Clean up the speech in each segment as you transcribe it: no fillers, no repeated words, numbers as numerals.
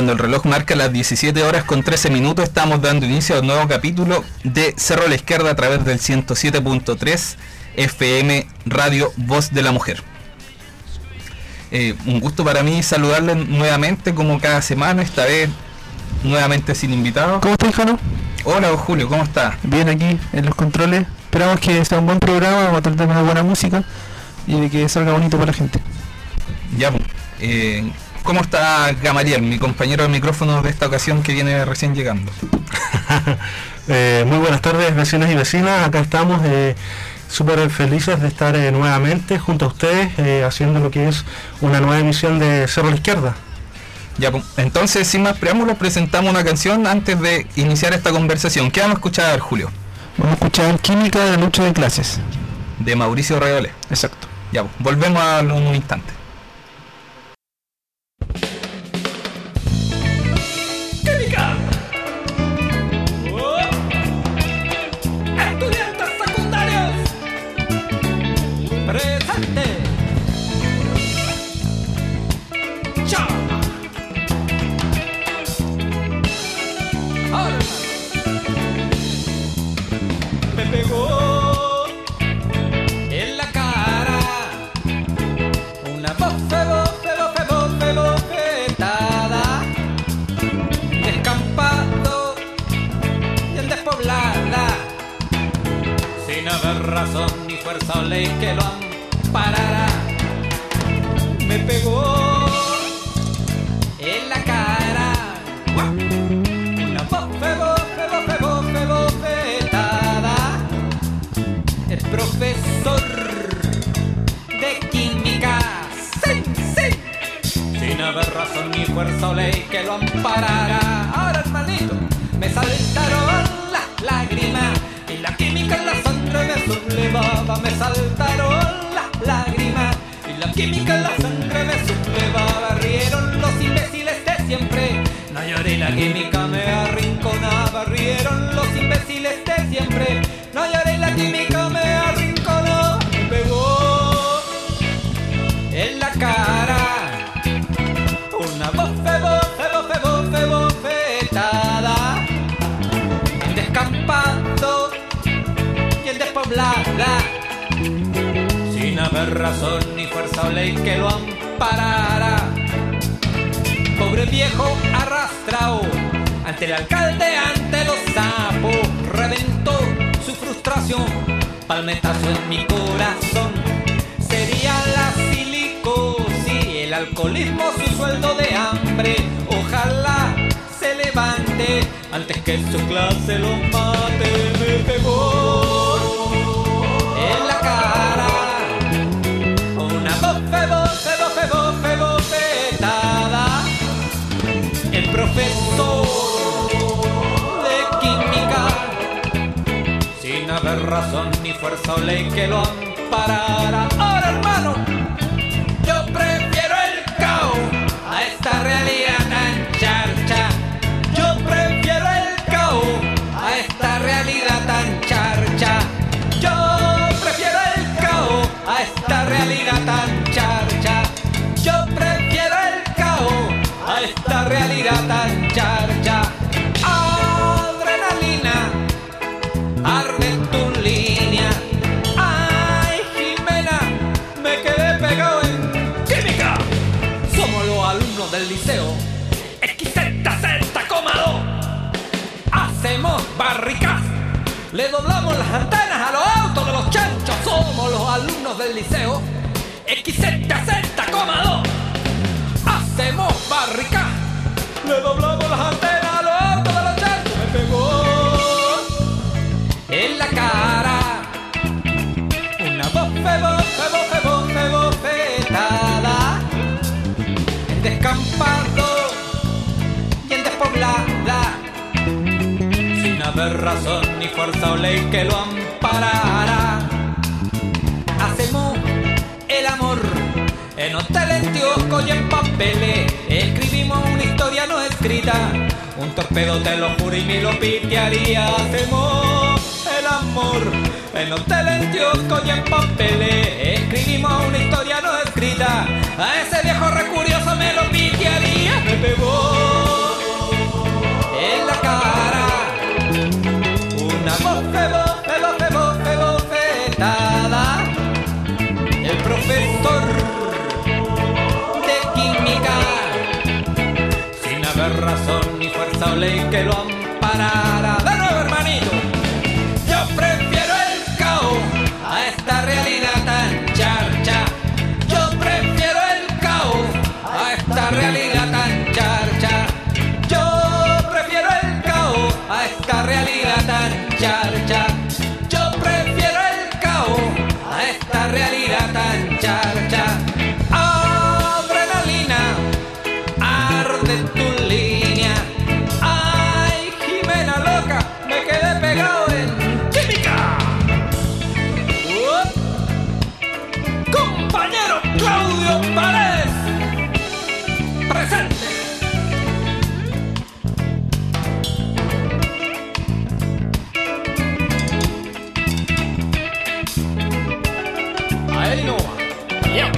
cuando el reloj marca las 17 horas con 13 minutos, estamos dando inicio a un nuevo capítulo de Cerro a la Izquierda a través del 107.3 FM Radio Voz de la Mujer. Un gusto para mí saludarles nuevamente como cada semana, esta vez nuevamente sin invitados. ¿Cómo estás, Jano? Hola, Julio, ¿cómo estás? Bien, aquí en los controles. Esperamos que sea un buen programa, vamos a tratar de una buena música y de que salga bonito para la gente. Ya, ¿cómo está Gamaliel, mi compañero de micrófono de esta ocasión que viene recién llegando? Muy buenas tardes, vecinos y vecinas. Acá estamos súper felices de estar nuevamente junto a ustedes haciendo lo que es una nueva emisión de Cerro a la Izquierda. Ya, entonces, sin más preámbulos, presentamos una canción antes de iniciar esta conversación. ¿Qué vamos a escuchar, Julio? Vamos a escuchar Química de la lucha de clases. De Mauricio Reole. Exacto. Ya, volvemos a un instante. ¡Química! ¡Oh! ¡Estudiantes secundarios! ¡Presente! ¡Chao! ¡Ahora! Me pegó en la cara una bofetada, descampado y en despoblada, sin haber razón ni fuerza o ley que lo amparara. Me pegó en la cara una bofetada, el profesor de química, sí, sin haber razón ni fuerza o ley que lo amparara. Ahora, hermanito, me saltaron las lágrimas y la química en la sangre me sublevaba. Me saltaron las lágrimas y la química en la sangre me sublevaba. Rieron los imbéciles de siempre, no lloré, la química me arrinconaba. Rieron los imbéciles de siempre, no lloré, la química me arrinconó. Me pegó en la cara una bofetada, en descampado y en despoblada, sin haber razón ni fuerza o ley que lo amparara. Pobre viejo arrastrado ante el alcalde, ante los sapos, reventó su frustración, palmetazo en mi corazón. Sería la silicosis, el alcoholismo, su sueldo de hambre. Ojalá se levante antes que su clase lo mate. Me pegó en la cara una bofetada, el profesor de química, sin haber razón ni fuerza o ley que lo amparara. Ahora, hermano, yo prefiero el caos a esta realidad tan charcha. Yo prefiero el caos a esta realidad tan charcha. Yo prefiero el caos a esta realidad tan charcha. Yo prefiero el caos a esta realidad tan charcha. Adrenalina, arde tu línea. Ay, Jimena, me quedé pegado en química. Somos los alumnos del liceo XZZ,2. Hacemos barricas, le doblamos las antenas a los autos de los chanchos. Somos los alumnos del liceo XZZ,2. Hacemos barricas, le doblamos las antenas a los autos de los chanchos. Me pegó en la cara una bofetada, en descampado y en despoblada, sin haber razón ni fuerza o ley que lo amparara. Hacemos el amor en hoteles, kioscos y en papeles. Escribimos una historia no escrita, un torpedo te lo juro y me lo pitearía. Hacemos el amor en hoteles, kioscos y en papeles. Escribimos una historia no escrita, a ese viejo recurioso me lo pitearía. Me pegó haber razón ni fuerza o ley que lo amparara. De nuevo, hermanito. Yo prefiero el caos a esta realidad tan charcha. Yo prefiero el caos a esta realidad tan charcha. Yo prefiero el caos a esta realidad tan charcha. Yo prefiero el caos a esta realidad tan charcha. Adrenalina, arde tu línea. Ay, Jimena loca, me quedé pegado en química. Compañero Claudio Paredes, presente. Ahí no va. Yeah.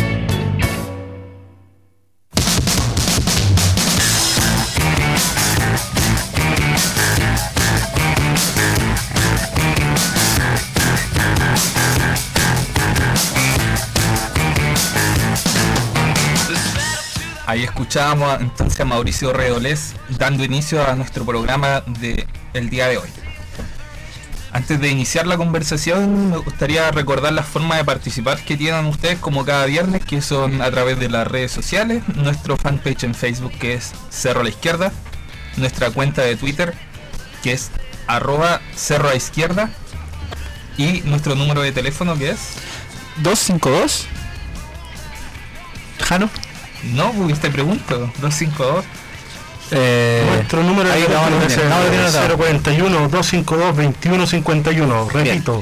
Ahí escuchábamos entonces a Mauricio Redolés dando inicio a nuestro programa del día de hoy. Antes de iniciar la conversación, me gustaría recordar las formas de participar que tienen ustedes como cada viernes, que son a través de las redes sociales, nuestro fanpage en Facebook, que es Cerro a la Izquierda, nuestra cuenta de Twitter, que es @cerroaizquierda, y nuestro número de teléfono, que es 252. Jano. No, pues te pregunto, 252. Nuestro número ahí de teléfono es el 041-252-2151. Repito,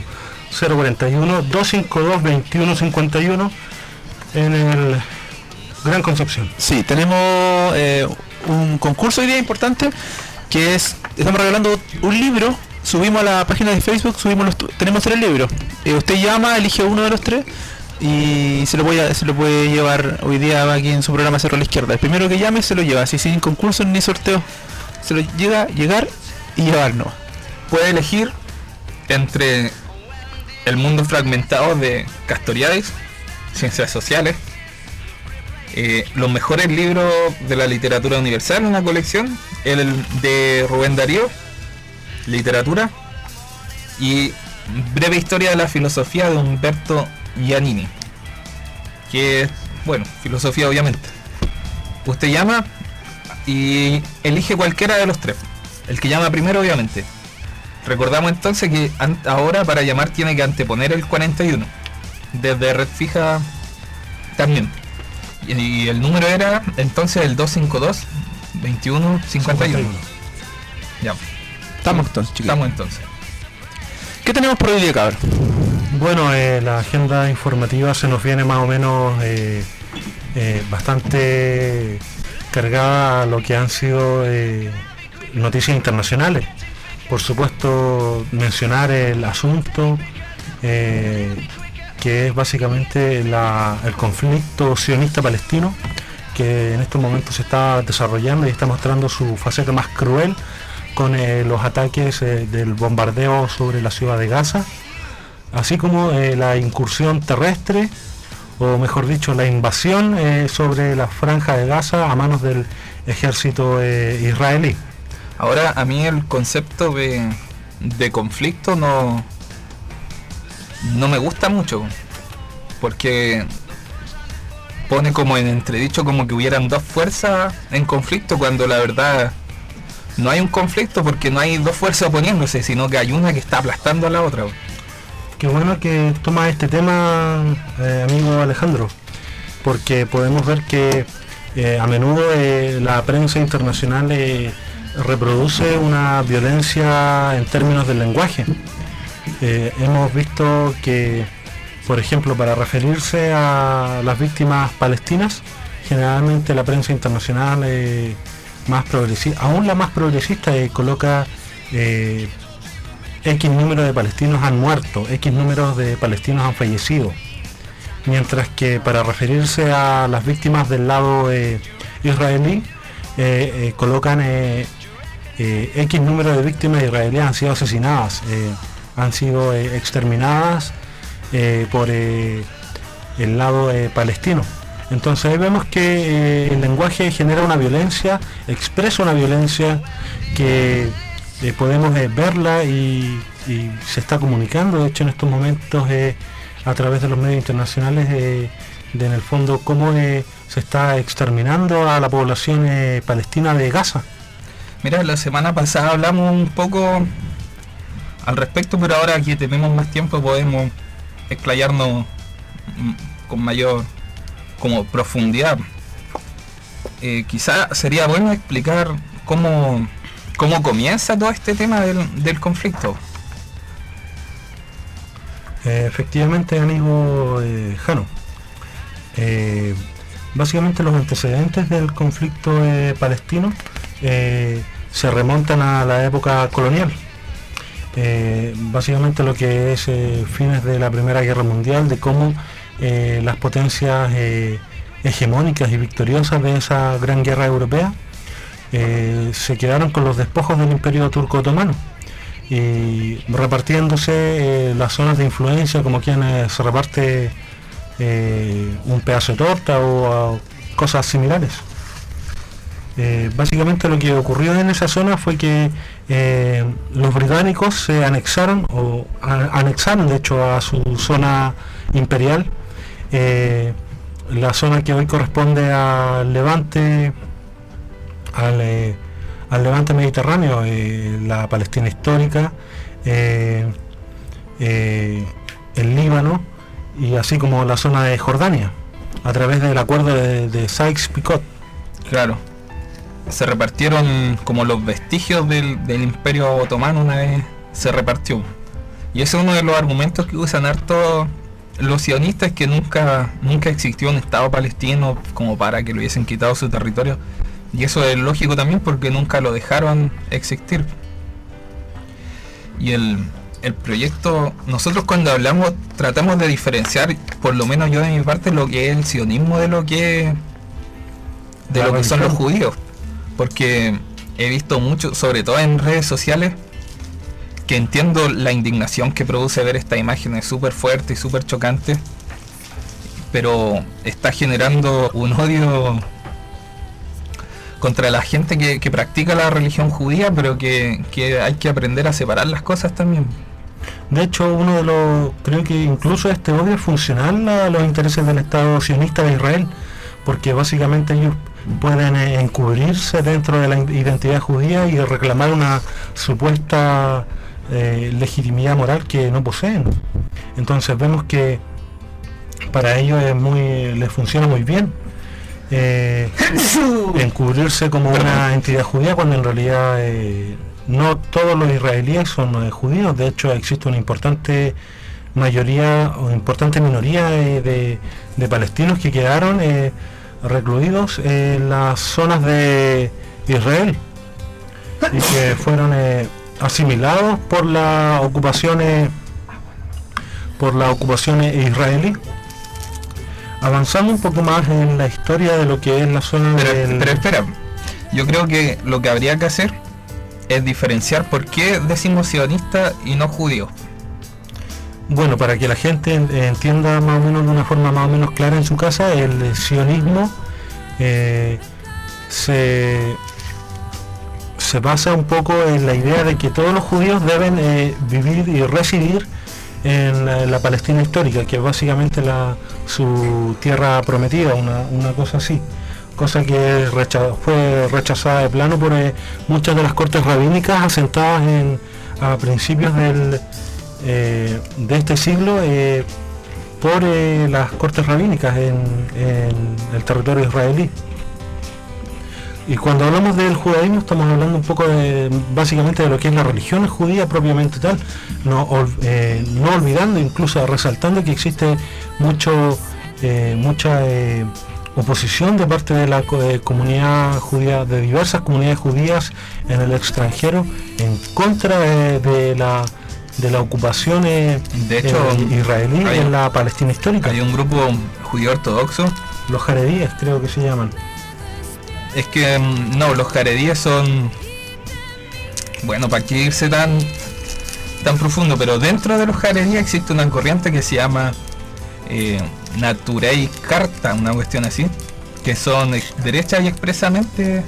041-252-2151 en el Gran Concepción. Sí, tenemos un concurso hoy día importante, que es, estamos regalando un libro. Subimos a la página de Facebook, tenemos 3 libros. Usted llama, elige uno de los 3 y se lo puede llevar hoy día aquí en su programa Cerro a la Izquierda. El primero que llame se lo lleva, así sin concurso ni sorteo. Se lo llegar y llevarnos. Puede elegir entre El mundo fragmentado de Castoriadis, Ciencias Sociales, los mejores libros de la literatura universal, una colección, el de Rubén Darío, Literatura, y Breve Historia de la Filosofía de Umberto Giannini, que es, bueno, filosofía obviamente. Usted llama y elige cualquiera de los 3, el que llama primero obviamente. Recordamos entonces que ahora para llamar tiene que anteponer el 41 desde red fija también, y el número era entonces el 252-2151. Ya, Estamos entonces, chicos. estamos entonces. ¿Qué tenemos por hoy día, cabrón? Bueno, la agenda informativa se nos viene más o menos bastante cargada a lo que han sido noticias internacionales. Por supuesto, mencionar el asunto que es básicamente el conflicto sionista-palestino, que en estos momentos se está desarrollando y está mostrando su faceta más cruel con los ataques del bombardeo sobre la ciudad de Gaza, así como la incursión terrestre, o mejor dicho, la invasión sobre la franja de Gaza a manos del ejército israelí. Ahora, a mí el concepto de conflicto no me gusta mucho, porque pone como en entredicho como que hubieran 2 fuerzas en conflicto, cuando la verdad no hay un conflicto, porque no hay 2 fuerzas oponiéndose, sino que hay una que está aplastando a la otra. Qué bueno que tomas este tema, amigo Alejandro, porque podemos ver que a menudo la prensa internacional reproduce una violencia en términos del lenguaje. Hemos visto que, por ejemplo, para referirse a las víctimas palestinas, generalmente la prensa internacional más progresista, aún la más progresista, coloca X número de palestinos han muerto, X números de palestinos han fallecido, mientras que para referirse a las víctimas del lado israelí colocan X número de víctimas israelíes han sido asesinadas, han sido exterminadas por el lado palestino. Entonces ahí vemos que el lenguaje genera una violencia, expresa una violencia que podemos verla y se está comunicando, de hecho en estos momentos a través de los medios internacionales, en el fondo cómo se está exterminando a la población palestina de Gaza. Mira, la semana pasada hablamos un poco al respecto, pero ahora que tenemos más tiempo podemos explayarnos con mayor como profundidad. Quizá sería bueno explicar cómo comienza todo este tema del conflicto. Efectivamente, amigo Jano. Básicamente los antecedentes del conflicto palestino se remontan a la época colonial. Básicamente lo que es fines de la Primera Guerra Mundial, de cómo las potencias hegemónicas y victoriosas de esa gran guerra europea se quedaron con los despojos del Imperio Turco Otomano y repartiéndose las zonas de influencia como quien se reparte un pedazo de torta o cosas similares. Básicamente lo que ocurrió en esa zona fue que los británicos se anexaron de hecho a su zona imperial, la zona que hoy corresponde al Levante, al Levante mediterráneo, la Palestina histórica, el Líbano y así como la zona de Jordania, a través del acuerdo de Sykes-Picot. Claro, se repartieron como los vestigios del Imperio Otomano una vez se repartió. Y ese es uno de los argumentos que usan harto los sionistas, que nunca existió un Estado palestino como para que le hubiesen quitado su territorio. Y eso es lógico también porque nunca lo dejaron existir. Y el proyecto, nosotros cuando hablamos tratamos de diferenciar, por lo menos yo de mi parte, lo que es el sionismo de lo que son los judíos. Porque he visto mucho, sobre todo en redes sociales, que entiendo la indignación que produce ver esta imagen, es súper fuerte y súper chocante, pero está generando un odio contra la gente que practica la religión judía, pero que hay que aprender a separar las cosas también. De hecho, creo que incluso este odio es funcional a los intereses del Estado sionista de Israel, porque básicamente ellos pueden encubrirse dentro de la identidad judía y reclamar una supuesta legitimidad moral que no poseen. Entonces vemos que para ellos les funciona muy bien encubrirse como una entidad judía, cuando en realidad no todos los israelíes son judíos. De hecho existe una importante mayoría o importante minoría de palestinos que quedaron recluidos en las zonas de Israel y que fueron asimilados por la ocupación israelí. Avanzando un poco más en la historia de lo que es la zona pero espera, yo creo que lo que habría que hacer es diferenciar por qué decimos sionista y no judío. Bueno, para que la gente entienda más o menos de una forma más o menos clara en su casa, el sionismo se basa un poco en la idea de que todos los judíos deben vivir y residir en la Palestina histórica, que es básicamente su tierra prometida, una cosa así, cosa que fue rechazada de plano por muchas de las cortes rabínicas asentadas a principios de este siglo por las cortes rabínicas en el territorio israelí. Y cuando hablamos del judaísmo estamos hablando un poco básicamente de lo que es la religión judía propiamente tal, no olvidando, incluso resaltando que existe mucha oposición de parte de la comunidad judía, de diversas comunidades judías en el extranjero, en contra de la ocupación de hecho, israelí en la Palestina histórica. Hay un grupo judío ortodoxo, los jaredíes creo que se llaman. Es que no, los jaredíes son, bueno, para qué irse tan profundo, pero dentro de los jaredíes existe una corriente que se llama Naturei Carta, una cuestión así, que son derechas y expresamente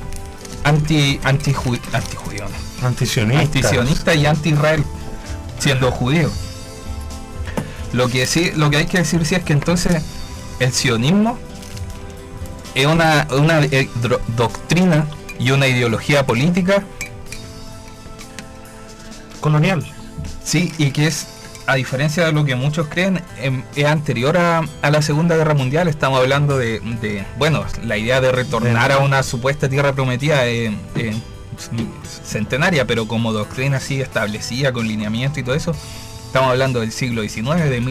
antisionistas y anti-Israel, siendo judíos. Lo que hay que decir sí es que entonces el sionismo es una doctrina y una ideología política colonial. Sí, y que es, a diferencia de lo que muchos creen, es anterior a la Segunda Guerra Mundial. Estamos hablando de la idea de retornar a una supuesta tierra prometida centenaria, pero como doctrina así establecida, con lineamiento y todo eso, estamos hablando del siglo XIX, de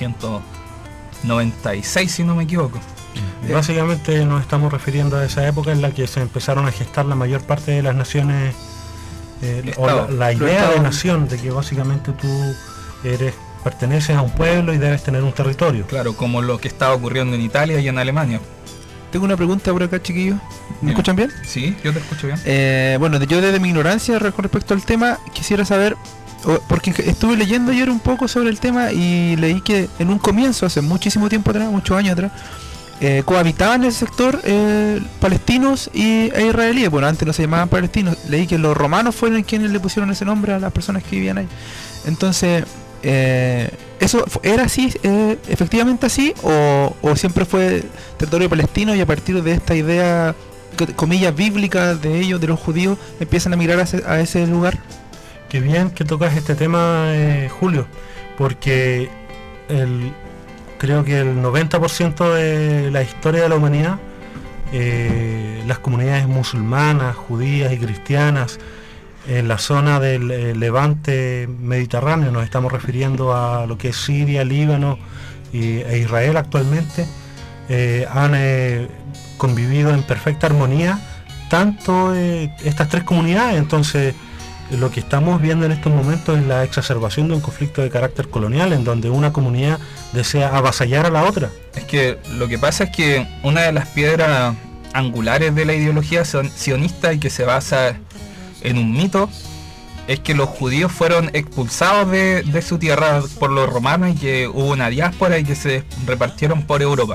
1896, si no me equivoco. Básicamente nos estamos refiriendo a esa época en la que se empezaron a gestar la mayor parte de las naciones, la idea de nación, de que básicamente tú perteneces a un pueblo y debes tener un territorio. Claro, como lo que estaba ocurriendo en Italia y en Alemania. Tengo una pregunta por acá, chiquillos. ¿Me escuchan bien? Sí, yo te escucho bien. Yo desde mi ignorancia con respecto al tema quisiera saber, porque estuve leyendo ayer un poco sobre el tema y leí que en un comienzo, hace muchísimo tiempo atrás, muchos años atrás, cohabitaban en el sector palestinos e israelíes. Bueno, antes no se llamaban palestinos. Leí que los romanos fueron quienes le pusieron ese nombre a las personas que vivían ahí. Entonces, ¿eso era así, efectivamente así, o siempre fue territorio palestino y a partir de esta idea, comillas, bíblica de ellos, de los judíos, empiezan a migrar a ese lugar? Qué bien que tocas este tema, Julio, porque creo que el 90% de la historia de la humanidad, las comunidades musulmanas, judías y cristianas en la zona del levante mediterráneo, nos estamos refiriendo a lo que es Siria, Líbano e Israel actualmente, han convivido en perfecta armonía tanto estas tres comunidades. Entonces lo que estamos viendo en estos momentos es la exacerbación de un conflicto de carácter colonial, en donde una comunidad desea avasallar a la otra. Es que lo que pasa es que una de las piedras angulares de la ideología sionista, y que se basa en un mito, es que los judíos fueron expulsados de su tierra por los romanos y que hubo una diáspora y que se repartieron por Europa.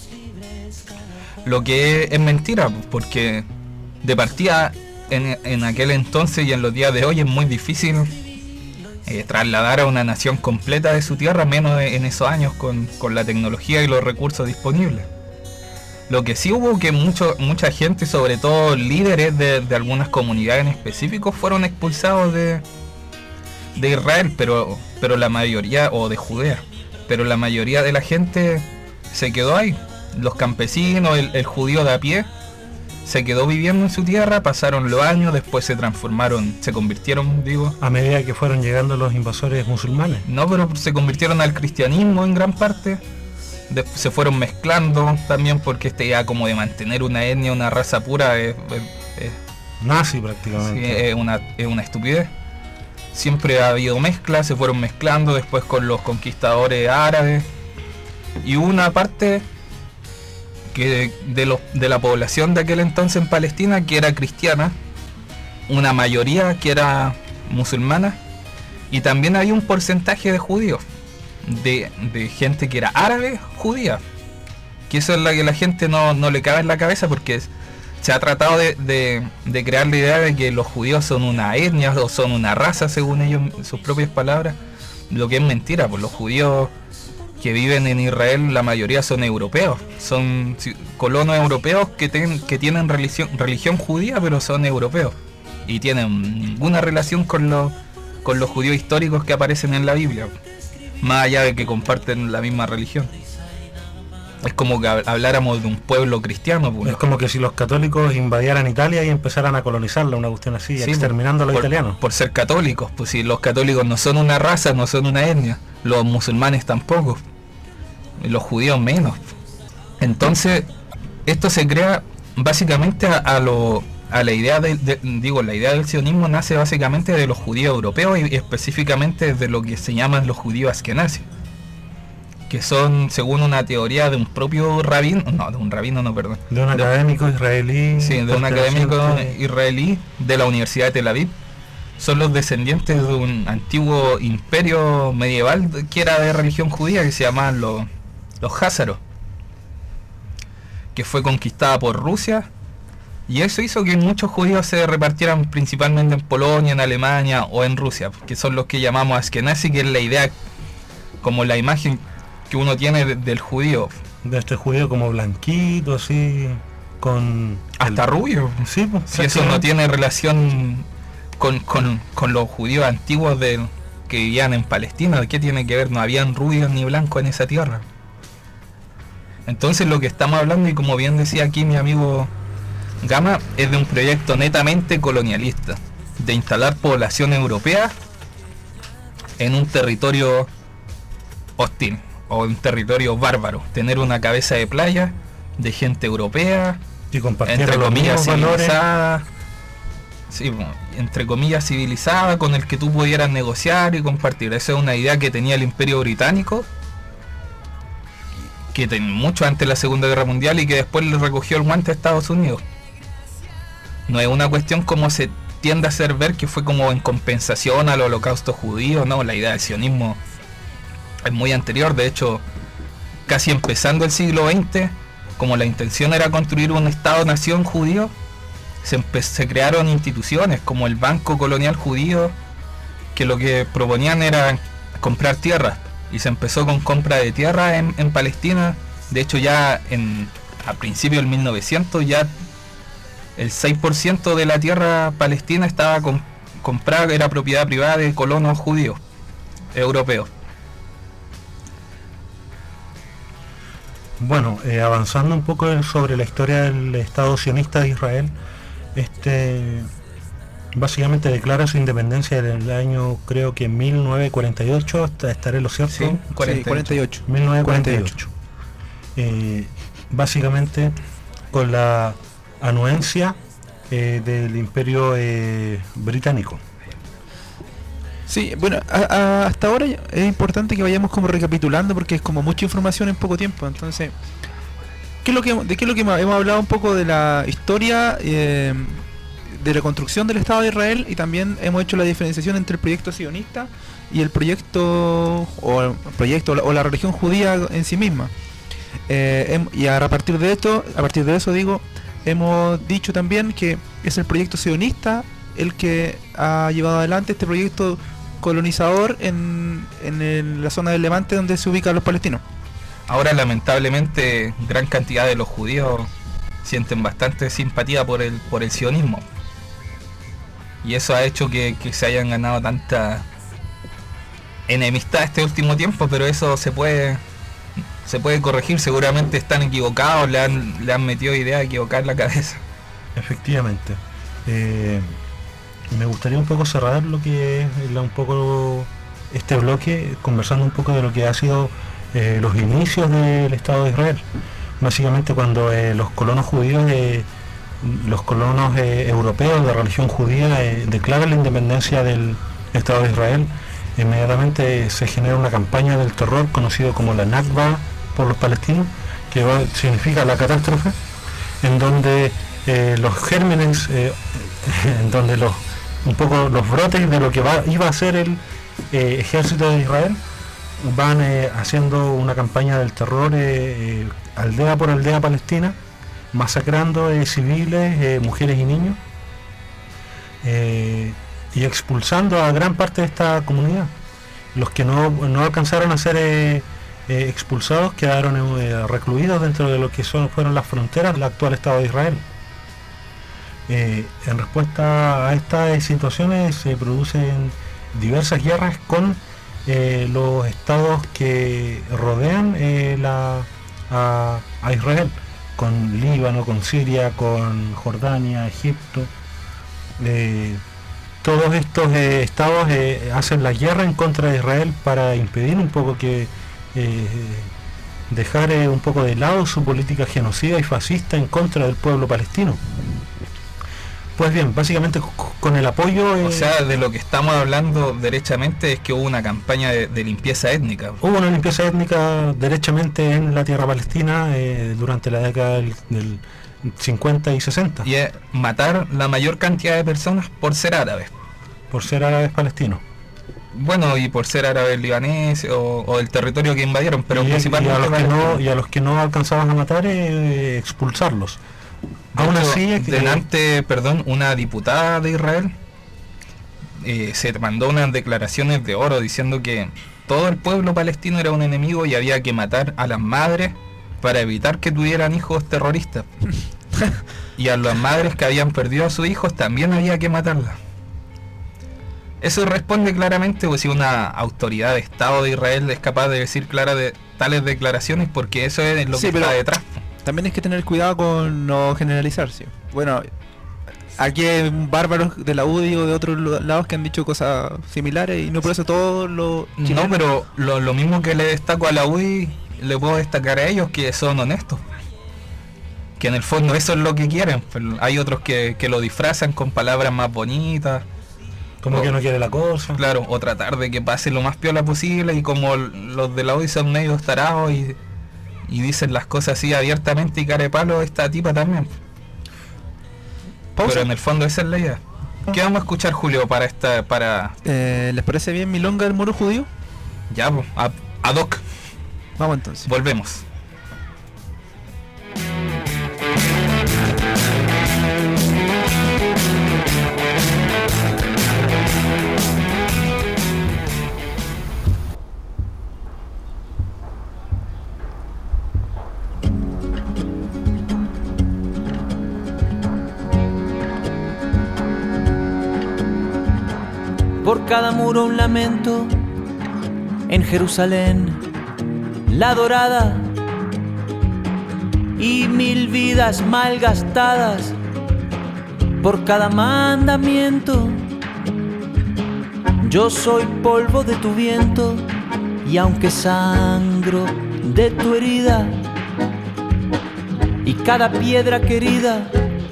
Lo que es mentira, porque de partida en aquel entonces y en los días de hoy es muy difícil trasladar a una nación completa de su tierra, menos en esos años con la tecnología y los recursos disponibles. Lo que sí hubo que mucha gente, sobre todo líderes de algunas comunidades en específico, fueron expulsados de Israel, pero la mayoría, o de Judea, pero la mayoría de la gente se quedó ahí. Los campesinos, el judío de a pie, se quedó viviendo en su tierra, pasaron los años, después se convirtieron, a medida que fueron llegando los invasores musulmanes. No, pero se convirtieron al cristianismo en gran parte. Se fueron mezclando también, porque esta idea como de mantener una etnia, una raza pura es nazi prácticamente. Sí, es una estupidez. Siempre ha habido mezcla, se fueron mezclando después con los conquistadores árabes, y una parte que de la población de aquel entonces en Palestina que era cristiana, una mayoría que era musulmana, y también había un porcentaje de judíos, de gente que era árabe judía, que eso es la que la gente no le cabe en la cabeza, porque se ha tratado de crear la idea de que los judíos son una etnia o son una raza, según ellos, sus propias palabras, lo que es mentira. Pues los judíos que viven en Israel, la mayoría son europeos, son colonos europeos que tienen religión judía, pero son europeos y tienen ninguna relación con los judíos históricos que aparecen en la Biblia, más allá de que comparten la misma religión. Es como que habláramos de un pueblo cristiano, pues. Es como que si los católicos invadieran Italia y empezaran a colonizarla, una cuestión así, sí, exterminando a los italianos. Por ser católicos, pues si los católicos no son una raza, no son una etnia, los musulmanes tampoco, los judíos menos. Entonces, esto se crea básicamente a la idea la idea del sionismo nace básicamente de los judíos europeos, y específicamente de lo que se llaman los judíos askenazis, que son, según una teoría de un propio rabino, de un académico israelí. Sí, de un académico israelí de la Universidad de Tel Aviv. Son los descendientes de un antiguo imperio medieval que era de religión judía, que se llamaban los házaros, que fue conquistada por Rusia, y eso hizo que muchos judíos se repartieran principalmente en Polonia, en Alemania o en Rusia, que son los que llamamos Ashkenazi, que es la idea, como la imagen que uno tiene del judío. De este judío como blanquito, así, con... Hasta rubio. Sí, pues, Si eso no tiene relación con los judíos antiguos que vivían en Palestina, ¿qué tiene que ver? No habían rubios ni blancos en esa tierra. Entonces lo que estamos hablando, y como bien decía aquí mi amigo Gama, es de un proyecto netamente colonialista, de instalar población europea en un territorio hostil, o un territorio bárbaro, tener una cabeza de playa de gente europea, y compartir entre los comillas mismos valores. civilizada, sí, bueno, entre comillas civilizada, con el que tú pudieras negociar y compartir. Esa es una idea que tenía el Imperio Británico, que mucho antes de la Segunda Guerra Mundial, y que después le recogió el guante a Estados Unidos. No es una cuestión como se tiende a hacer ver, que fue como en compensación al holocausto judío. No, la idea del sionismo es muy anterior. De hecho, casi empezando el siglo XX, como la intención era construir un Estado-nación judío, se crearon instituciones como el Banco Colonial Judío, que lo que proponían era comprar tierras, y se empezó con compra de tierra en Palestina. De hecho, ya a principios del 1900 ya el 6% de la tierra palestina estaba comprada, era propiedad privada de colonos judíos europeos. Bueno, avanzando un poco sobre la historia del Estado sionista de Israel, básicamente declara su independencia en el año, creo que 1948, estaré lo cierto. Sí, 48. 1948. Básicamente con la anuencia del Imperio Británico. Sí, bueno, hasta ahora es importante que vayamos como recapitulando, porque es como mucha información en poco tiempo. Entonces, ¿de qué es lo que hemos hablado? Un poco de la historia de la construcción del Estado de Israel, y también hemos hecho la diferenciación entre el proyecto sionista y el proyecto o la religión judía en sí misma. Y a partir de eso digo, hemos dicho también que es el proyecto sionista el que ha llevado adelante este proyecto colonizador en la zona del Levante, donde se ubican los palestinos. Ahora, lamentablemente, gran cantidad de los judíos sienten bastante simpatía por el sionismo, y eso ha hecho que se hayan ganado tanta enemistad este último tiempo. Pero eso se puede corregir. Seguramente están equivocados, le han metido ideas equivocadas en la cabeza. Efectivamente. Me gustaría un poco cerrar lo que es un poco este bloque, conversando un poco de lo que ha sido los inicios del Estado de Israel. Básicamente cuando los colonos judíos, los colonos europeos de religión judía declaran la independencia del Estado de Israel, inmediatamente se genera una campaña del terror conocido como la Nakba por los palestinos, que significa la catástrofe, en donde los gérmenes, en donde los brotes de lo que iba a ser el ejército de Israel van haciendo una campaña del terror aldea por aldea palestina, masacrando civiles, mujeres y niños, y expulsando a gran parte de esta comunidad. Los que no alcanzaron a ser expulsados quedaron recluidos dentro de lo que fueron las fronteras del actual Estado de Israel. En respuesta a estas situaciones se producen diversas guerras con los estados que rodean a Israel, con Líbano, con Siria, con Jordania, Egipto. Todos estos estados hacen la guerra en contra de Israel para impedir un poco que dejar un poco de lado su política genocida y fascista en contra del pueblo palestino. Pues bien, básicamente con el apoyo... O sea, de lo que estamos hablando derechamente es que hubo una campaña de limpieza étnica. Hubo una limpieza étnica derechamente en la tierra palestina durante la década del 50 y 60. Y es matar la mayor cantidad de personas por ser árabes. Por ser árabes palestinos. Bueno, y por ser árabes libaneses o el territorio que invadieron, pero principalmente y a los que no alcanzaban a matar, expulsarlos. Aún así, una diputada de Israel se mandó unas declaraciones de oro diciendo que todo el pueblo palestino era un enemigo y había que matar a las madres para evitar que tuvieran hijos terroristas. Y a las madres que habían perdido a sus hijos también había que matarlas. Eso responde claramente, pues, si una autoridad de Estado de Israel es capaz de decir claras de tales declaraciones, porque eso es lo que está detrás. También hay que tener cuidado con no generalizarse. Bueno, aquí hay bárbaros de la UDI o de otros lados que han dicho cosas similares y no por eso todo lo... No, pero lo mismo que le destaco a la UDI, le puedo destacar a ellos que son honestos. Que en el fondo eso es lo que quieren. Pero hay otros que lo disfrazan con palabras más bonitas. Como que no quiere la cosa. Claro, o tratar de que pase lo más piola posible, y como los de la UDI son medio tarados y dicen las cosas así abiertamente y carepalo, esta tipa también. ¿Pausa? Pero en el fondo esa es la idea. ¿Qué vamos a escuchar, Julio, para ¿les parece bien Milonga del Moro Judío? Ya, pues, ad hoc. Vamos entonces. Volvemos. Por cada muro un lamento, en Jerusalén la dorada, y 1000 vidas malgastadas por cada mandamiento. Yo soy polvo de tu viento, y aunque sangro de tu herida, y cada piedra querida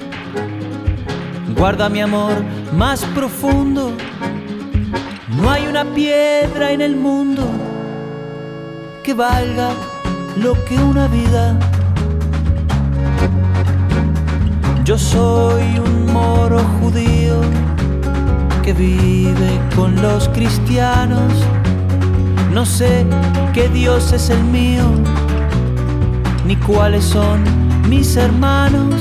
guarda mi amor más profundo. No hay una piedra en el mundo que valga lo que una vida. Yo soy un moro judío que vive con los cristianos. No sé qué Dios es el mío, ni cuáles son mis hermanos.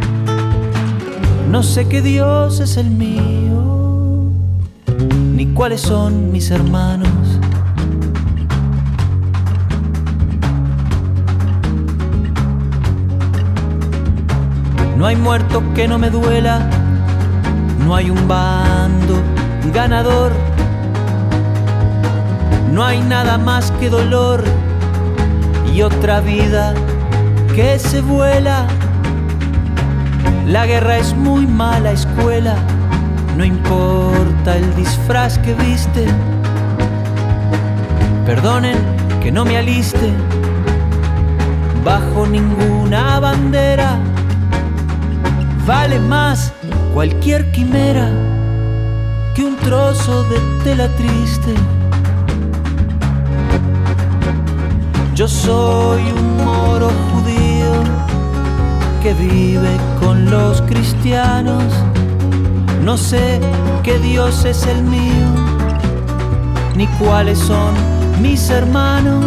No sé qué Dios es el mío, ni cuáles son mis hermanos. No hay muerto que no me duela, no hay un bando ganador, no hay nada más que dolor y otra vida que se vuela. La guerra es muy mala escuela, no importa el disfraz que viste. Perdonen que no me aliste bajo ninguna bandera. Vale más cualquier quimera que un trozo de tela triste. Yo soy un moro judío que vive con los cristianos. No sé qué Dios es el mío, ni cuáles son mis hermanos.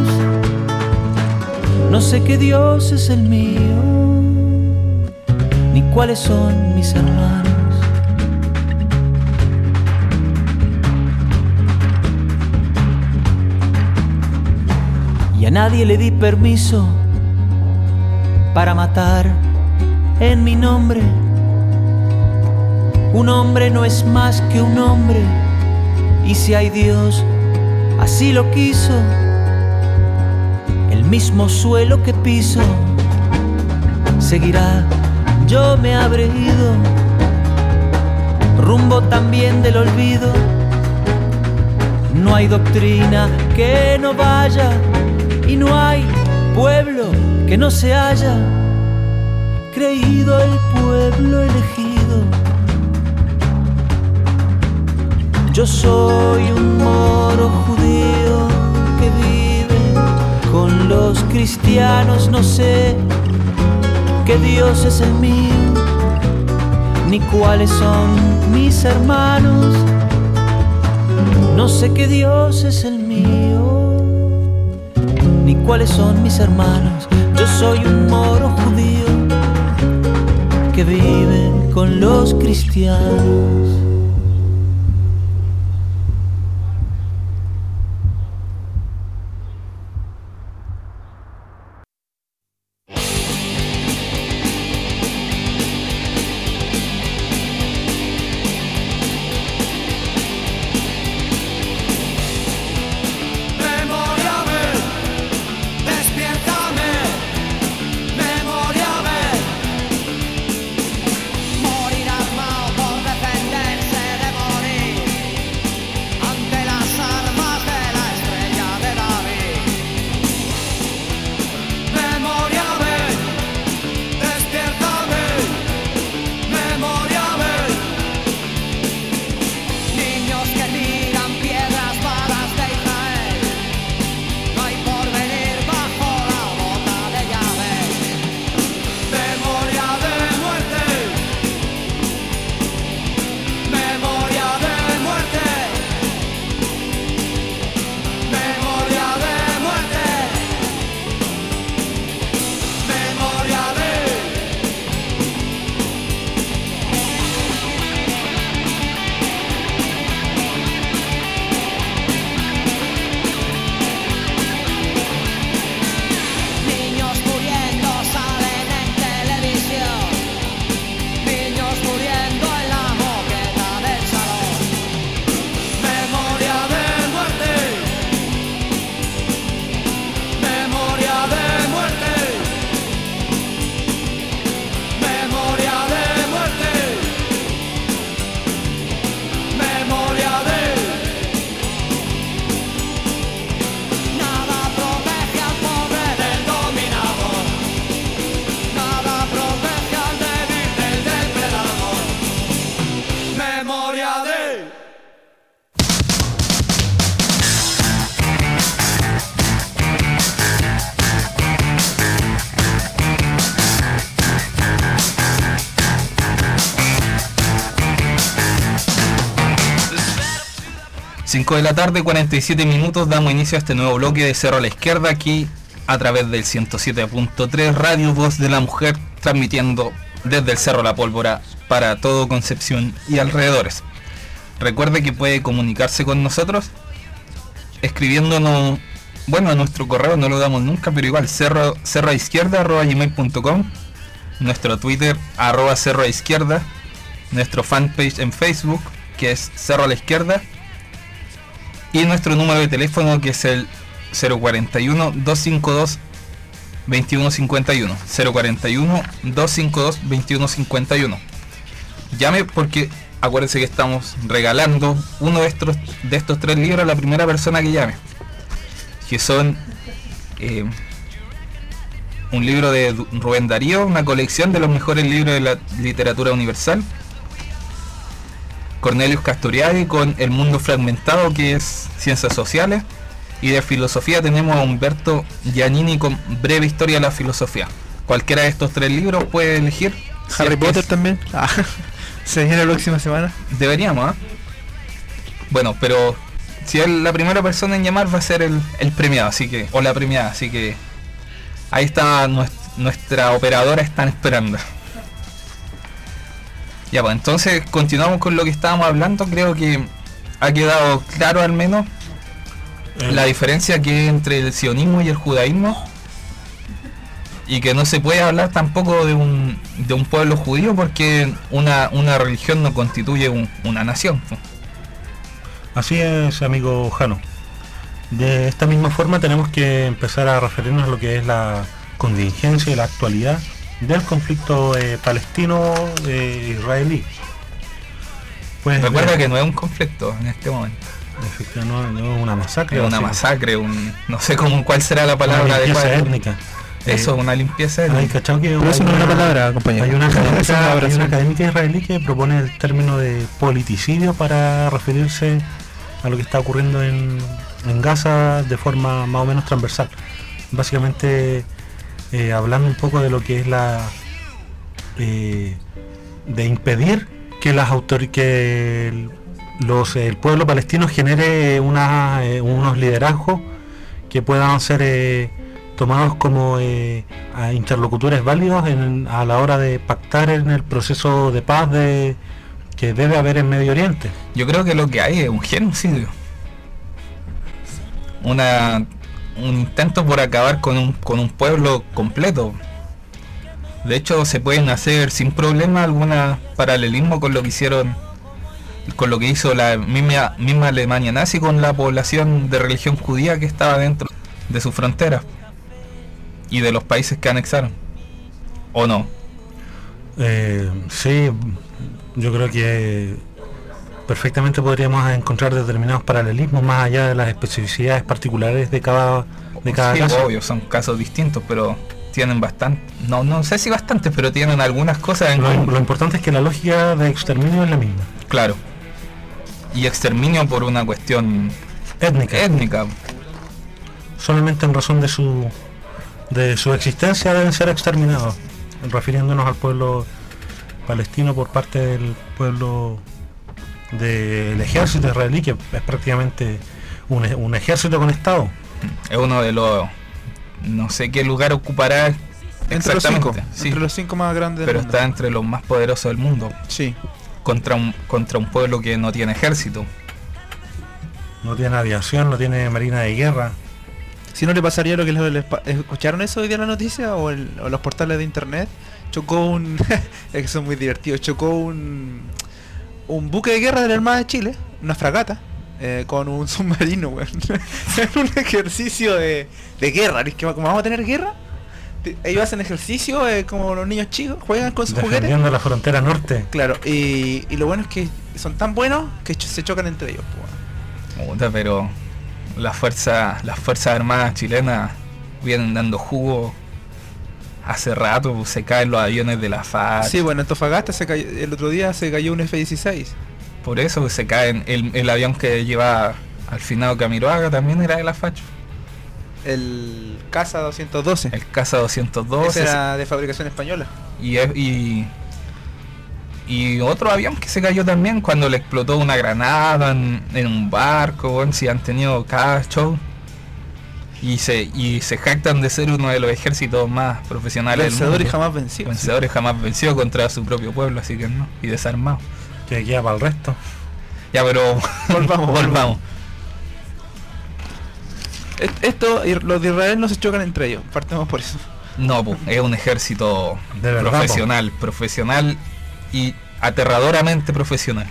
No sé qué Dios es el mío, ni cuáles son mis hermanos. Y a nadie le di permiso para matar en mi nombre. Un hombre no es más que un hombre, y si hay Dios, así lo quiso. El mismo suelo que piso seguirá. Yo me habré ido rumbo también del olvido. No hay doctrina que no vaya, y no hay pueblo que no se haya creído el pueblo elegido. Yo soy un moro judío que vive con los cristianos. No sé qué Dios es el mío, ni cuáles son mis hermanos. No sé qué Dios es el mío, ni cuáles son mis hermanos. Yo soy un moro judío que vive con los cristianos. De la tarde, 47 minutos, damos inicio a este nuevo bloque de Cerro a la Izquierda, aquí a través del 107.3 Radio Voz de la Mujer, transmitiendo desde el Cerro La Pólvora para todo Concepción y alrededores. Recuerde que puede comunicarse con nosotros escribiéndonos, bueno, a nuestro correo no lo damos nunca, pero igual, cerroaizquierda@gmail.com, nuestro Twitter @cerroaizquierda, nuestro fanpage en Facebook que es Cerro a la Izquierda, y nuestro número de teléfono que es el 041-252-2151. 041-252-2151. Llame porque acuérdense que estamos regalando uno de estos 3 libros a la primera persona que llame. Que son un libro de Rubén Darío, una colección de los mejores libros de la literatura universal. Cornelius Castoriadis con El Mundo Fragmentado, que es Ciencias Sociales, y de Filosofía tenemos a Humberto Giannini con Breve Historia de la Filosofía. Cualquiera de estos 3 libros puede elegir. Harry Potter también. Se viene la próxima semana. Deberíamos, Bueno, pero si es la primera persona en llamar va a ser el premiado, así que, o la premiada, así que ahí está nuestra operadora, están esperando. Ya, pues entonces continuamos con lo que estábamos hablando. Creo que ha quedado claro al menos la diferencia que hay entre el sionismo y el judaísmo, y que no se puede hablar tampoco de un pueblo judío porque una religión no constituye una nación. Así es, amigo Jano. De esta misma forma tenemos que empezar a referirnos a lo que es la contingencia y la actualidad del conflicto palestino-israelí. Pues recuerda que no es un conflicto en este momento. Efectivamente, no es una masacre. Es una masacre, no sé cuál será la palabra una limpieza adecuada. étnica. Eso es una limpieza étnica. Hay cachado que pero eso no es una palabra, compañero. Hay una académica israelí que propone el término de politicidio para referirse a lo que está ocurriendo en Gaza de forma más o menos transversal. Básicamente hablando un poco de lo que es de impedir que el pueblo palestino genere unos liderazgos que puedan ser tomados como interlocutores válidos a la hora de pactar en el proceso de paz que debe haber en Medio Oriente. Yo creo que lo que hay es un genocidio. Un intento por acabar con un pueblo completo. De hecho, se pueden hacer sin problema alguna paralelismo con lo que hizo la misma Alemania nazi con la población de religión judía que estaba dentro de sus fronteras y de los países que anexaron. ¿O no? Sí, yo creo que perfectamente podríamos encontrar determinados paralelismos más allá de las especificidades particulares de cada Sí, caso. obvio, son casos distintos, pero tienen bastante, no sé si bastantes, pero tienen algunas cosas en común. Lo importante es que la lógica de exterminio es la misma. Claro. Y exterminio por una cuestión étnica. Solamente en razón de su existencia deben ser exterminados, refiriéndonos al pueblo palestino por parte del pueblo del ejército israelí, que es prácticamente un ejército con Estado. Es uno de los, no sé qué lugar ocupará exactamente, entre los 5 más grandes del pero mundo. está entre los más poderosos del mundo, Sí. contra un pueblo que no tiene ejército. No tiene aviación, no tiene marina de guerra. Si no le pasaría lo que ¿escucharon eso hoy día en la noticia o los portales de internet? Chocó un es que son muy divertidos. Chocó un buque de guerra de la Armada de Chile, una fragata, con un submarino, weón. En un ejercicio de guerra. Es que como vamos a tener guerra, ellos hacen ejercicio como los niños chicos, juegan con sus juguetes. Defendiendo la frontera norte. Claro, y lo bueno es que son tan buenos que se chocan entre ellos, pues. Puta, pero las fuerzas armadas chilenas vienen dando jugo hace rato, pues, se caen los aviones de la FARC. Sí, bueno, Antofagasta el otro día se cayó un F-16. Por eso que se caen. El avión que lleva al finado Camiroaga también era de la FARC. El Casa 212. El Casa 212. Ese era de fabricación española. Y otro avión que se cayó también cuando le explotó una granada en un barco. Bueno, si han tenido cada show. Y se jactan de ser uno de los ejércitos más profesionales del Vencedor y mundo. jamás vencido. Vencedores jamás vencidos contra su propio pueblo, así que no. Y desarmados. Que queda para el resto. Ya, pero volvamos. Los de Israel no se chocan entre ellos, partemos por eso. No, pues, es un ejército De verdad, profesional y aterradoramente profesional.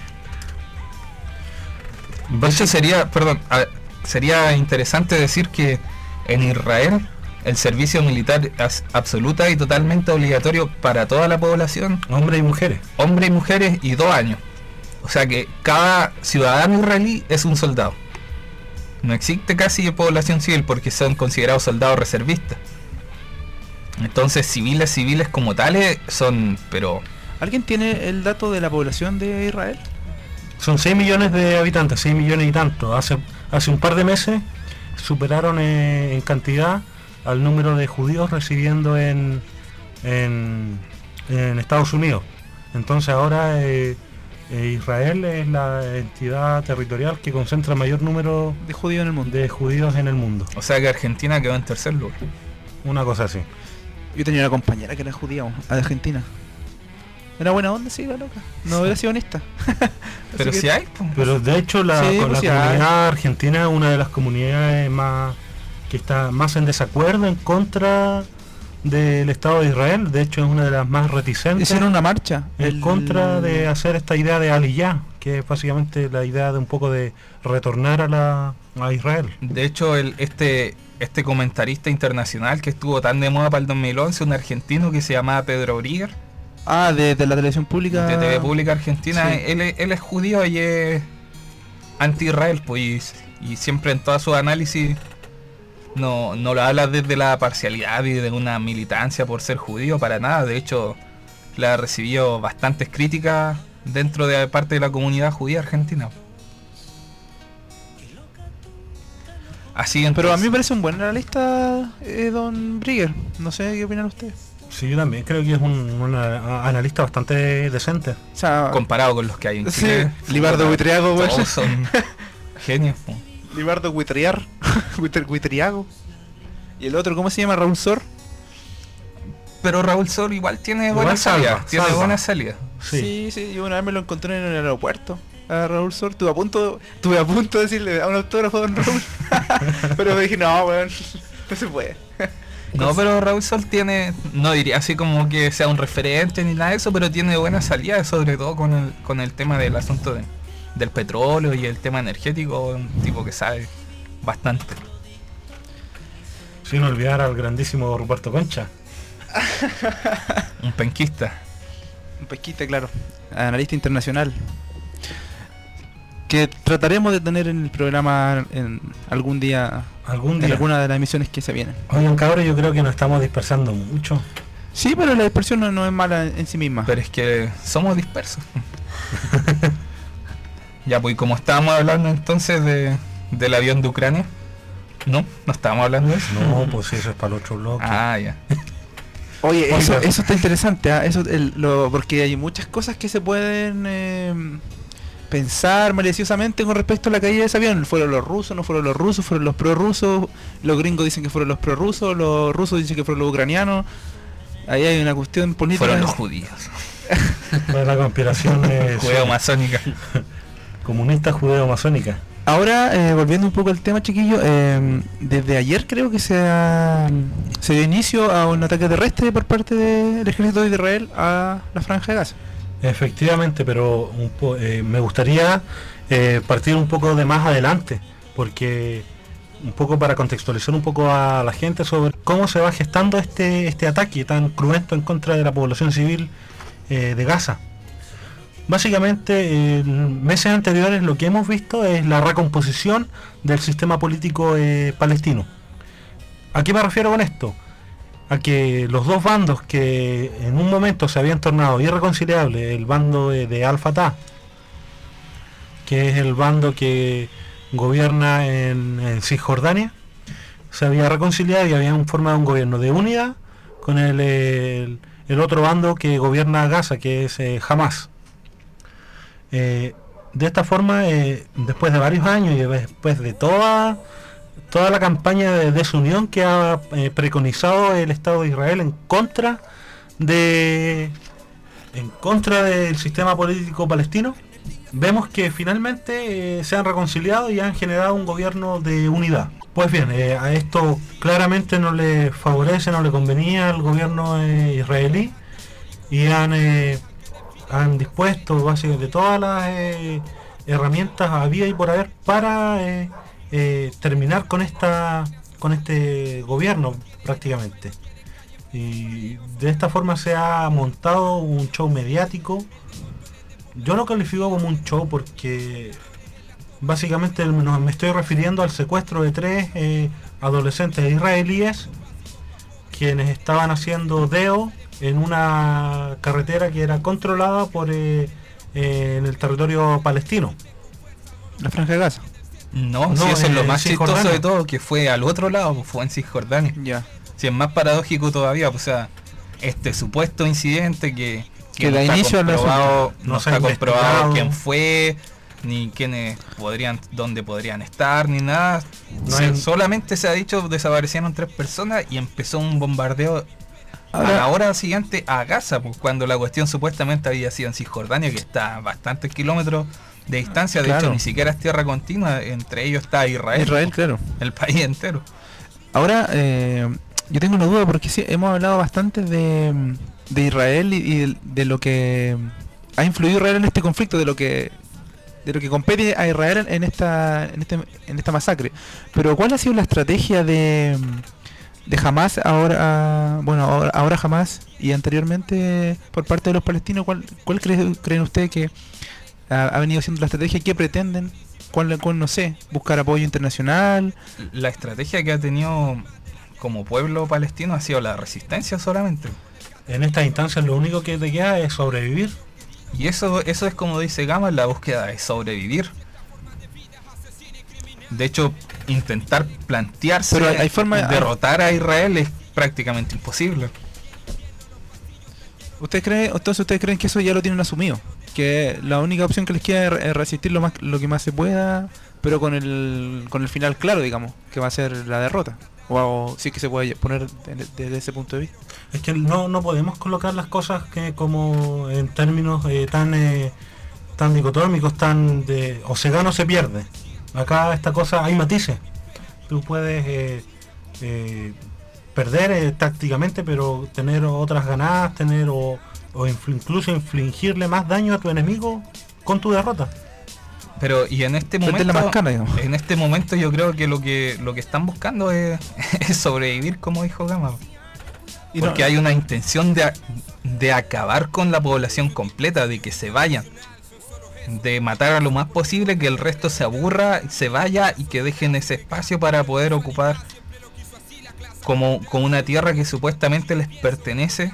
De hecho sería interesante decir que en Israel el servicio militar es absoluta y totalmente obligatorio para toda la población, Hombres y mujeres. hombres y mujeres, y 2 años. O sea que cada ciudadano israelí es un soldado. No existe casi población civil porque son considerados soldados reservistas. Entonces civiles como tales son, pero... ¿Alguien tiene el dato de la población de Israel? Son 6 millones de habitantes, 6 millones y tanto. Hace un par de meses superaron en cantidad al número de judíos residiendo en Estados Unidos. Entonces ahora Israel es la entidad territorial que concentra mayor número De judíos en el mundo. de judíos en el mundo. O sea que Argentina quedó en tercer lugar. Una cosa así. Yo tenía una compañera que era judía, de Argentina. Era buena onda, sí, la loca. No hubiera sido honesta. Pero Así si que- hay, pues. Pero de hecho la Sí, pues sí, comunidad argentina es una de las comunidades que está más en desacuerdo, en contra del Estado de Israel. De hecho es una de las más reticentes Hicieron una marcha. en contra de hacer esta idea de Aliyah, que es básicamente la idea de un poco de retornar a Israel. De hecho, este comentarista internacional que estuvo tan de moda para el 2011, un argentino que se llamaba Pedro Brigger, Ah, de la televisión pública. de TV Pública Argentina, Sí. él es judío y es anti-Israel, pues, y siempre en todos sus análisis no lo habla desde la parcialidad y de una militancia por ser judío, para nada. De hecho, le ha recibido bastantes críticas dentro de parte de la comunidad judía argentina. Así Pero a mí me entonces, parece un buen analista, don Brigger. No sé qué opinan ustedes. Sí, yo también creo que es un analista bastante decente. O sea, Comparado con los que hay en sí, Chile. Libardo Buitriago, weón. Todos son genios. Po. Libardo Buitriago. ¿Y el otro cómo se llama? Raúl Sor. Pero Raúl Sor igual tiene Igual buena salida. salva, Tiene salva. buena salida. Sí. Sí, yo una vez me lo encontré en el aeropuerto. A Raúl Sor, estuve a punto de decirle a un autógrafo a don Raúl. Pero me dije, no, weón, no se puede. No, pero Raúl Sol tiene, no diría así como que sea un referente ni nada de eso, pero tiene buena salida, sobre todo con el tema del asunto del petróleo y el tema energético, un tipo que sabe bastante. Sin olvidar al grandísimo Ruperto Concha. Un penquista. Un pesquita, claro. Analista internacional. Que trataremos de tener en el programa en algún día. Algún En día. alguna de las emisiones que se vienen. Oigan, cabros, yo creo que nos estamos dispersando mucho. Sí, pero la dispersión no es mala en sí misma. Pero es que somos dispersos. Ya, pues, como estábamos hablando entonces del avión de Ucrania. No estábamos hablando de eso. No, pues eso es para el otro bloque. Ah, ya. Oye, Oiga. eso está interesante, ¿ah? Porque hay muchas cosas que se pueden pensar maliciosamente con respecto a la caída de ese avión. ¿Fueron los rusos, no fueron los rusos, fueron los prorrusos? Los gringos dicen que fueron los prorrusos, los rusos dicen que fueron los ucranianos. Ahí hay una cuestión política. Fueron los judíos. Fue la conspiración Judeo-masónica. comunista judeo-masónica. Ahora, volviendo un poco al tema, chiquillo, desde ayer creo que se dio inicio a un ataque terrestre por parte del ejército de Israel a la Franja de Gaza. Efectivamente, pero me gustaría partir un poco de más adelante, porque un poco para contextualizar un poco a la gente sobre cómo se va gestando este ataque tan cruento en contra de la población civil de Gaza. Básicamente, en meses anteriores lo que hemos visto es la recomposición del sistema político palestino. ¿A qué me refiero con esto? A que los dos bandos que en un momento se habían tornado irreconciliables, el bando de Al-Fatah, que es el bando que gobierna en Cisjordania, se había reconciliado y habían formado un gobierno de unidad con el otro bando que gobierna Gaza, que es Hamas. De esta forma, después de varios años y después de toda la campaña de desunión que ha preconizado el Estado de Israel en contra del sistema político palestino, vemos que finalmente se han reconciliado y han generado un gobierno de unidad. Pues bien, a esto claramente no le favorece, no le convenía al gobierno israelí, y han dispuesto básicamente todas las herramientas había y por haber para terminar con este gobierno prácticamente. Y de esta forma se ha montado un show mediático. Yo lo califico como un show porque básicamente me estoy refiriendo al secuestro de 3 adolescentes israelíes quienes estaban haciendo deo en una carretera que era controlada por en el territorio palestino. La Franja de Gaza. No, No, sí, eso es lo en más chistoso Cisjordania. de todo, que fue al otro lado, pues, fue en Cisjordania. Ya. Sí, es más paradójico todavía, pues, o sea, este supuesto incidente que Que no da está inicio al comprobado, asunto. no No se ha está comprobado investigado. quién fue, ni quiénes dónde podrían estar, ni nada. No hay- Solamente se ha dicho desaparecieron 3 personas y empezó un bombardeo a Ahora- la hora siguiente a Gaza, pues, cuando la cuestión supuestamente había sido en Cisjordania, que está a bastantes kilómetros de distancia, de Claro. hecho ni siquiera es tierra continua, entre ellos está Israel, claro. el país entero. Ahora, yo tengo una duda porque sí, hemos hablado bastante de Israel y de lo que ha influido Israel en este conflicto, de lo que compete a Israel en esta masacre. Pero ¿cuál ha sido la estrategia de Hamas ahora, ahora Hamas y anteriormente por parte de los palestinos? ¿Cuál creen ustedes que ha venido siendo la estrategia? ¿Qué pretenden? ¿Cuál no sé? ¿Buscar apoyo internacional? La estrategia que ha tenido como pueblo palestino ha sido la resistencia solamente. En estas instancias lo único que te queda es sobrevivir. Y eso es como dice Gama, la búsqueda de sobrevivir. De hecho, intentar plantearse Pero hay forma- derrotar a Israel es prácticamente imposible. ¿Ustedes creen que eso ya lo tienen asumido? Que la única opción que les queda es resistir lo que más se pueda, pero con el final claro, digamos, que va a ser la derrota. O sí que se puede poner desde ese punto de vista. Es que no podemos colocar las cosas que como en términos tan dicotómicos, o se gana o se pierde. Acá esta cosa hay matices. Tú puedes perder tácticamente, pero tener otras ganadas, incluso infligirle más daño a tu enemigo con tu derrota. Pero y en este momento, en este momento yo creo que lo que están buscando es sobrevivir, como dijo Gama. Porque hay una intención de acabar con la población completa, de que se vayan, de matar a lo más posible, que el resto se aburra, se vaya y que dejen ese espacio para poder ocupar como una tierra que supuestamente les pertenece.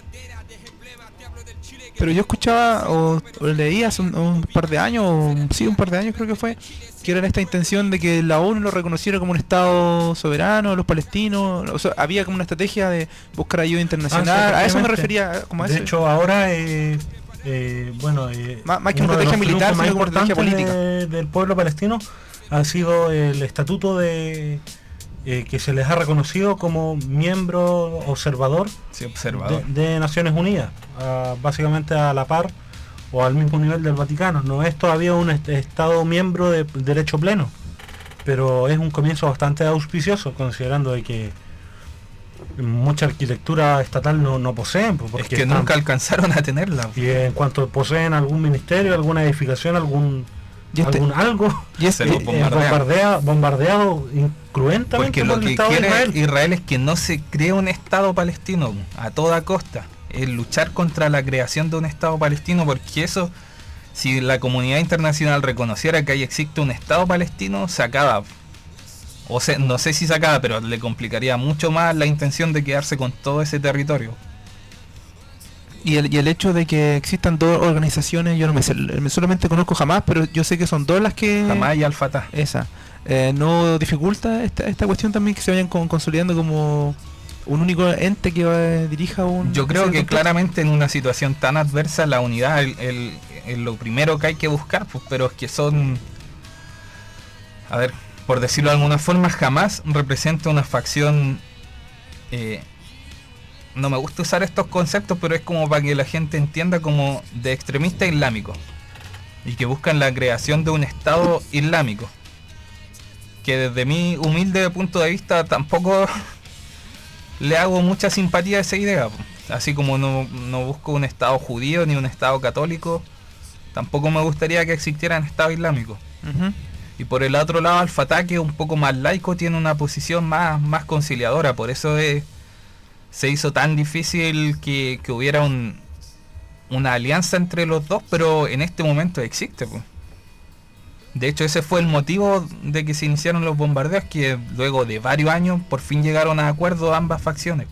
Pero yo escuchaba o leí hace un par de años, un par de años creo que fue, que era esta intención de que la ONU lo reconociera como un estado soberano, los palestinos. O sea, había como una estrategia de buscar ayuda internacional. A eso me refería, como a eso. De hecho, ahora más que una estrategia militar, sino como una estrategia política del pueblo palestino ha sido el estatuto que se les ha reconocido como miembro observador, de Naciones Unidas, básicamente a la par o al mismo nivel del Vaticano. No es todavía un estado miembro de derecho pleno, pero es un comienzo bastante auspicioso, considerando de que mucha arquitectura estatal no poseen, porque es que nunca alcanzaron a tenerla. Y en cuanto poseen algún ministerio, alguna edificación, algo bombardeado incruentamente. Porque lo que quiere Israel es que no se cree un Estado palestino a toda costa, es luchar contra la creación de un Estado palestino, porque eso, si la comunidad internacional reconociera que ahí existe un Estado palestino, se acaba, no sé si se acaba, pero le complicaría mucho más la intención de quedarse con todo ese territorio. Y el hecho de que existan dos organizaciones, yo no me sé, solamente conozco Hamás, pero yo sé que son dos las que... Hamás y Al-Fatah. Esa. ¿No dificulta esta cuestión también que se vayan consolidando como un único ente que dirija un... Yo creo que claramente en una situación tan adversa la unidad es lo primero que hay que buscar, pues, pero es que son... A ver, por decirlo de alguna forma, Hamás representa una facción... no me gusta usar estos conceptos, pero es como para que la gente entienda, como de extremista islámico, y que buscan la creación de un Estado islámico, que desde mi humilde punto de vista tampoco le hago mucha simpatía a esa idea. Así como no busco un Estado judío ni un Estado católico, tampoco me gustaría que existiera un Estado islámico. Y por el otro lado, Al-Fatah, que es un poco más laico, tiene una posición más conciliadora. Por eso se hizo tan difícil que hubiera una alianza entre los dos, pero en este momento existe, pues. De hecho, ese fue el motivo de que se iniciaron los bombardeos, que luego de varios años por fin llegaron a acuerdo ambas facciones.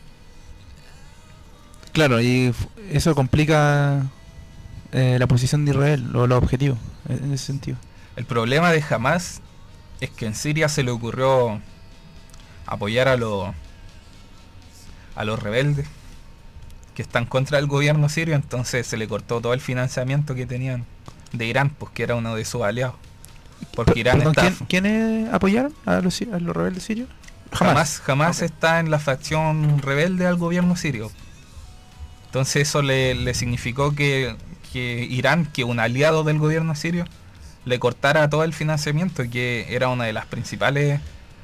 Claro, y eso complica la posición de Israel, los objetivos, en ese sentido. El problema de Hamás es que en Siria se le ocurrió apoyar a los rebeldes que están contra el gobierno sirio, entonces se le cortó todo el financiamiento que tenían de Irán, pues que era uno de sus aliados, porque Irán está... ¿Quiénes apoyaron a los rebeldes sirios? Jamás está en la facción rebelde al gobierno sirio. Entonces eso le significó que Irán, que un aliado del gobierno sirio, le cortara todo el financiamiento, que era una de las principales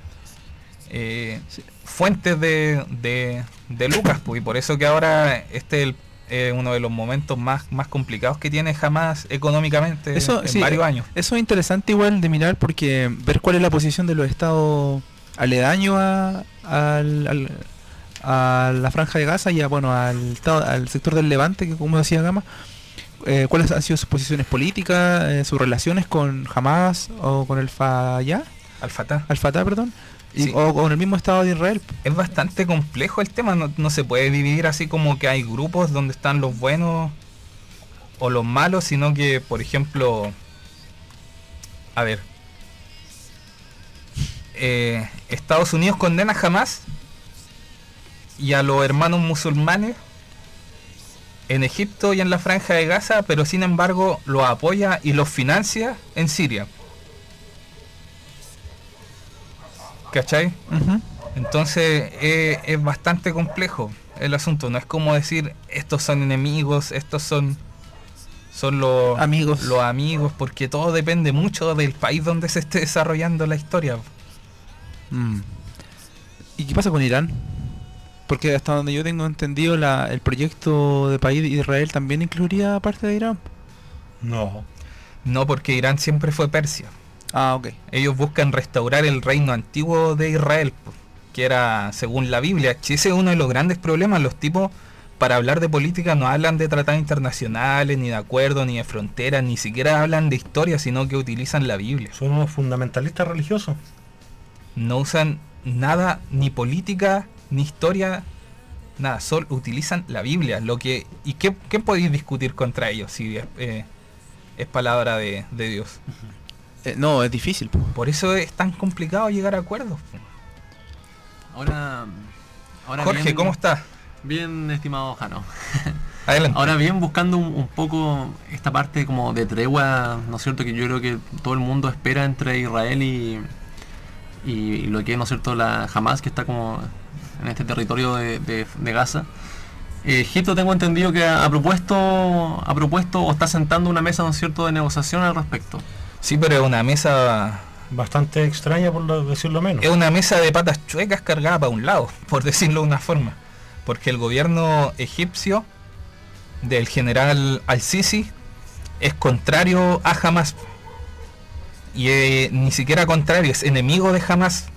fuentes de lucas, pues, y por eso que ahora este es uno de los momentos más complicados que tiene Hamás económicamente en varios años. Eso es interesante igual de mirar, porque ver cuál es la posición de los estados aledaños a la franja de Gaza y al sector del Levante, que como decía Gama, cuáles han sido sus posiciones políticas, sus relaciones con Hamás o con el Al-Fatah, perdón. Sí. O con el mismo Estado de Israel. Es bastante complejo el tema, no se puede dividir así como que hay grupos donde están los buenos o los malos, sino que, por ejemplo, a ver, Estados Unidos condena a Hamás y a los hermanos musulmanes en Egipto y en la Franja de Gaza, pero sin embargo los apoya y los financia en Siria. ¿Cachai? Ujú. Entonces es bastante complejo el asunto. No es como decir estos son enemigos, estos son los Amigos. los amigos, porque todo depende mucho del país donde se esté desarrollando la historia. Mm. ¿Y qué pasa con Irán? Porque hasta donde yo tengo entendido, el proyecto de país de Israel también incluiría parte de Irán. No. No, porque Irán siempre fue Persia. Ah, ok. Ellos buscan restaurar el reino antiguo de Israel, que era según la Biblia. Que ese es uno de los grandes problemas. Los tipos, para hablar de política, no hablan de tratados internacionales, ni de acuerdos, ni de fronteras, ni siquiera hablan de historia, sino que utilizan la Biblia. Son unos fundamentalistas religiosos. No usan nada, ni política, ni historia, nada. Solo utilizan la Biblia. ¿Y qué podéis discutir contra ellos si es palabra de Dios? No, es difícil. Po. Por eso es tan complicado llegar a acuerdos. Ahora Jorge, bien, ¿cómo estás? Bien, estimado Jano. Adelante. Ahora bien, buscando un poco esta parte como de tregua, ¿no es cierto? Que yo creo que todo el mundo espera entre Israel y lo que es, ¿no es cierto?, la Hamas, que está como en este territorio de Gaza. Egipto, tengo entendido que ha propuesto o está sentando una mesa, ¿no es cierto?, de negociación al respecto. Sí, pero es una mesa. Bastante extraña, decirlo menos. Es una mesa de patas chuecas cargada para un lado, por decirlo de una forma. Porque el gobierno egipcio del general al-Sisi es contrario a Hamas. Y ni siquiera contrario, es enemigo de Hamas.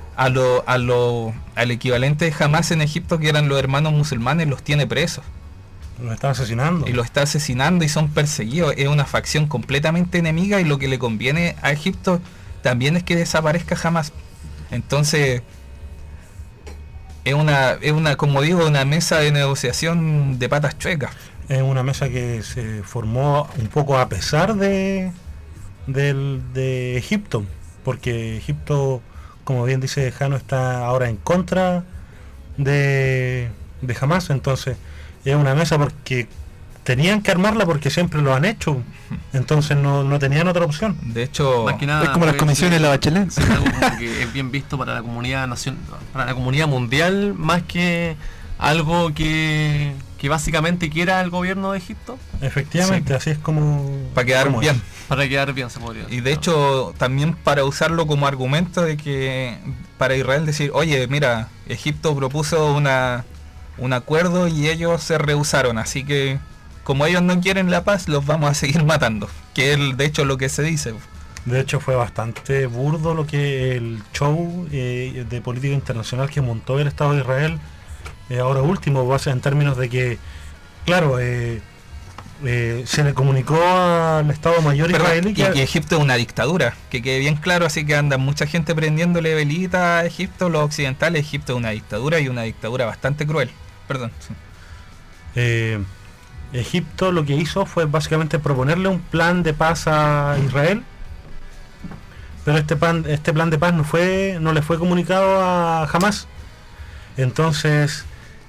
Al equivalente de Hamas en Egipto, que eran los hermanos musulmanes, los tiene presos. Los está asesinando. Y los está asesinando y son perseguidos. Es una facción completamente enemiga, y lo que le conviene a Egipto también es que desaparezca Hamas. Entonces es una, como digo, una mesa de negociación de patas chuecas. Es una mesa que se formó un poco a pesar de Egipto, porque Egipto, como bien dice Jano, está ahora en contra de Hamas. Entonces es una mesa porque tenían que armarla, porque siempre lo han hecho. Entonces no tenían otra opción. De hecho, Más que nada, Es como las puede comisiones de ser- la Bachelet. es algo como que es bien visto para la comunidad para la comunidad mundial, más que algo que básicamente quiera el gobierno de Egipto, Efectivamente, así es como... para quedar como bien. es. para quedar bien, se podría Y decir. de hecho, también para usarlo como argumento de que para Israel decir, oye, mira, Egipto propuso un acuerdo y ellos se rehusaron, así que como ellos no quieren la paz, los vamos a seguir matando. Que es de hecho lo que se dice. De hecho fue bastante burdo lo que el show de política internacional que montó el Estado de Israel ahora último, base en términos de que, claro, se le comunicó al Estado Mayor Perdón, israelí y que Egipto es una dictadura, que quede bien claro, así que anda mucha gente prendiéndole velita a Egipto, los occidentales. Egipto es una dictadura, y una dictadura bastante cruel. Perdón. Sí. Egipto lo que hizo fue básicamente proponerle un plan de paz a Israel, pero este plan de paz no le fue comunicado a Hamas. Entonces,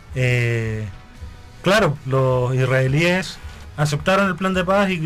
claro, los israelíes aceptaron el plan de paz, y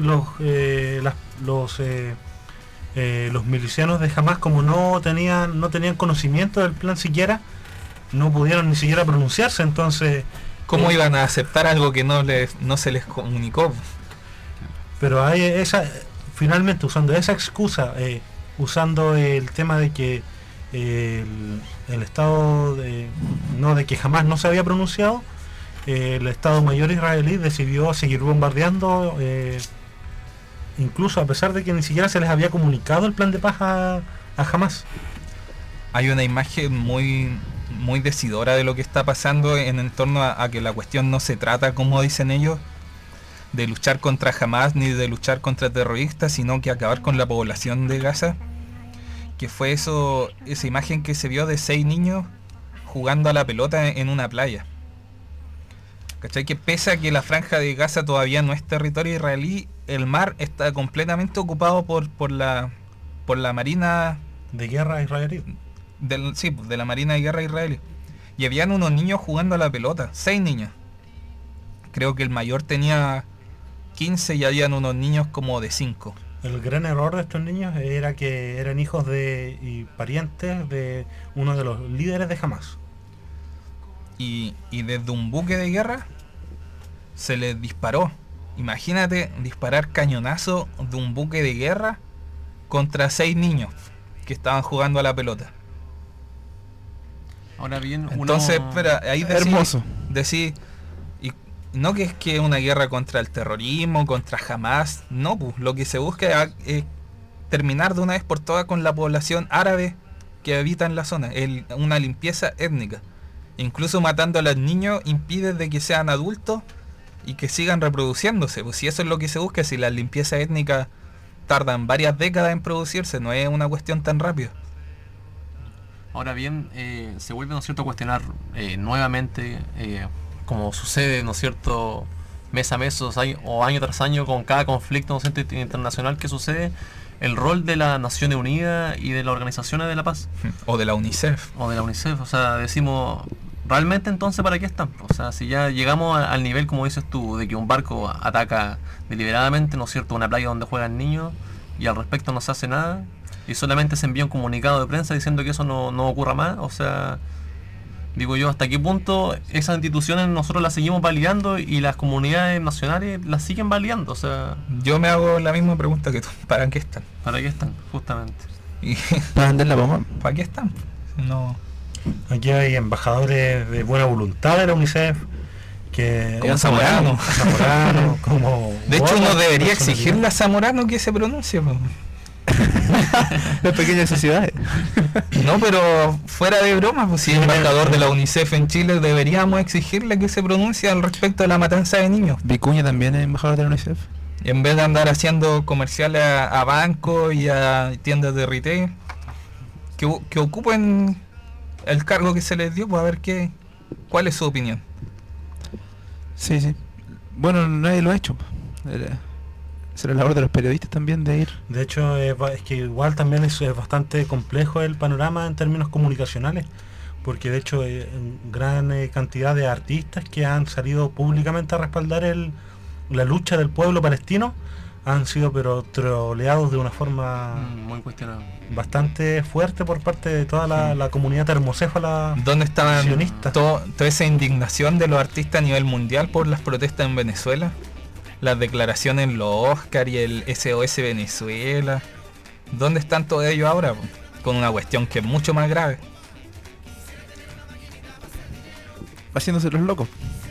los milicianos de Hamas, como no tenían conocimiento del plan siquiera, no pudieron ni siquiera pronunciarse. Entonces, ¿Cómo iban a aceptar algo que no se les comunicó? pero hay finalmente usando esa excusa, usando el tema de que el Estado de que jamás no se había pronunciado, el Estado Mayor israelí decidió seguir bombardeando, incluso a pesar de que ni siquiera se les había comunicado el plan de paz a Hamas. Hay una imagen muy decidora de lo que está pasando en torno a que la cuestión no se trata, como dicen ellos, de luchar contra Hamas ni de luchar contra terroristas, sino que acabar con la población de Gaza. Que fue esa imagen que se vio de 6 niños jugando a la pelota en una playa. ¿Cachai? Que pese a que la franja de Gaza todavía no es territorio israelí, el mar está completamente ocupado por la marina De guerra israelí. de la marina de guerra israelí. Y habían unos niños jugando a la pelota, 6 niños. creo que el mayor tenía 15 y habían unos niños como de 5. El gran error de estos niños era que eran hijos de y parientes de uno de los líderes de Hamas. Y desde un buque de guerra se les disparó. Imagínate disparar cañonazo de un buque de guerra contra 6 niños que estaban jugando a la pelota. Ahora bien, Entonces, espera, ahí Hermoso. decís, y no que es que una guerra contra el terrorismo, contra Hamas, no, pues lo que se busca es terminar de una vez por todas con la población árabe que habita en la zona, una limpieza étnica. Incluso matando a los niños impide de que sean adultos y que sigan reproduciéndose, pues si eso es lo que se busca, si las limpiezas étnicas tardan varias décadas en producirse, no es una cuestión tan rápida. Ahora bien, se vuelve, ¿no es cierto?, a cuestionar nuevamente, como sucede, ¿no es cierto?, mes a mes o año tras año con cada conflicto, ¿no es cierto?, internacional que sucede, el rol de las Naciones Unidas y de las organizaciones de la paz. O de la UNICEF. O de la UNICEF, o sea, decimos, ¿realmente entonces para qué están? O sea, si ya llegamos al nivel, como dices tú, de que un barco ataca deliberadamente, ¿no es cierto?, una playa donde juegan niños y al respecto no se hace nada, y solamente se envía un comunicado de prensa diciendo que eso no ocurra más, o sea, digo yo, ¿hasta qué punto esas instituciones nosotros las seguimos validando y las comunidades nacionales las siguen validando? O sea, Yo me hago la misma pregunta que tú, ¿para qué están? ¿para qué están? Justamente. Y Para vender la pomada. ¿para qué están? No. Aquí hay embajadores de buena voluntad de la UNICEF que Como Zamorano. Zamorano, como De hecho, Bono, uno debería personalidad. exigirle a Zamorano que se pronuncie, po. Las pequeñas sociedades. No, pero fuera de broma, pues si es embajador de la UNICEF en Chile, deberíamos exigirle que se pronuncie al respecto de la matanza de niños. Vicuña también es embajador de la UNICEF. En vez de andar haciendo comerciales a bancos y a tiendas de retail, que ocupen el cargo que se les dio, pues a ver cuál es su opinión. Sí, sí. Bueno, nadie lo ha hecho. Será la labor de los periodistas también de ir. De hecho, es que igual también es bastante complejo el panorama en términos comunicacionales, porque de hecho gran cantidad de artistas que han salido públicamente a respaldar la lucha del pueblo palestino han sido pero troleados de una forma Muy cuestionable. bastante fuerte por parte de toda la comunidad termocéfala. ¿Dónde estaban sionista. toda esa indignación de los artistas a nivel mundial por las protestas en Venezuela? Las declaraciones en los Oscar y el SOS Venezuela. ¿Dónde están todos ellos ahora? Con una cuestión que es mucho más grave. Haciéndose los locos.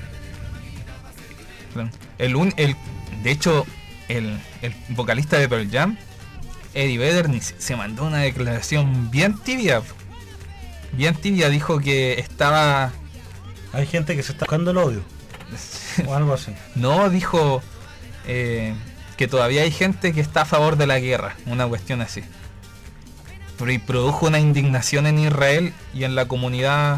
De hecho, el vocalista de Pearl Jam, Eddie Vedder, se mandó una declaración bien tibia. Bien tibia, dijo que estaba... Hay gente que se está buscando el odio o algo así. No, dijo que todavía hay gente que está a favor de la guerra, una cuestión así. Y produjo una indignación en Israel y en la comunidad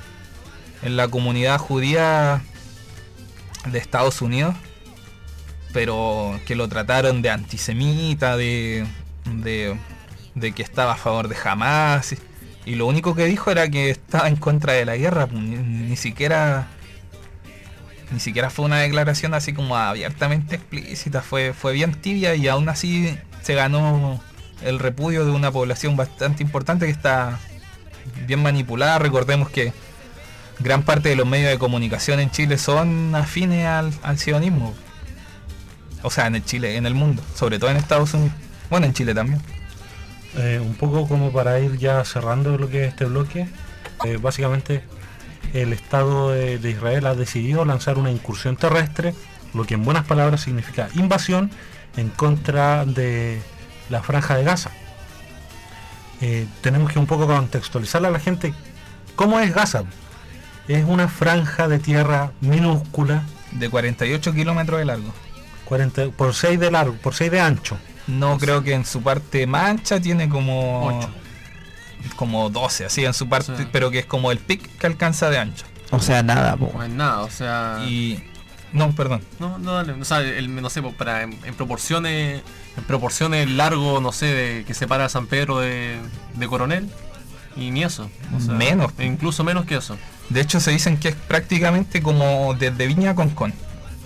judía de Estados Unidos, pero que lo trataron de antisemita, de que estaba a favor de Hamas, y lo único que dijo era que estaba en contra de la guerra. Ni siquiera fue una declaración así como abiertamente explícita, fue bien tibia, y aún así se ganó el repudio de una población bastante importante que está bien manipulada. Recordemos que gran parte de los medios de comunicación en Chile son afines al sionismo. O sea, en el mundo, sobre todo en Estados Unidos. Bueno, en Chile también. Un poco como para ir ya cerrando lo que es este bloque, básicamente el Estado de Israel ha decidido lanzar una incursión terrestre, lo que en buenas palabras significa invasión en contra de la Franja de Gaza. Tenemos que un poco contextualizarle a la gente cómo es Gaza. Es una franja de tierra minúscula, De 48 kilómetros de largo. 40 por 6 de largo, por 6 de ancho. No, creo que en su parte mancha tiene como 8. como 12, así en su parte, Sí. pero que es como el pic que alcanza de ancho. O sea, nada, po. No es nada, o sea... Y no, perdón. No, dale, o sea, no sé, para en proporciones largo, no sé, que separa a San Pedro de Coronel, y ni eso. O sea, Menos. Incluso menos que eso. De hecho, se dicen que es prácticamente como desde Viña a Concón.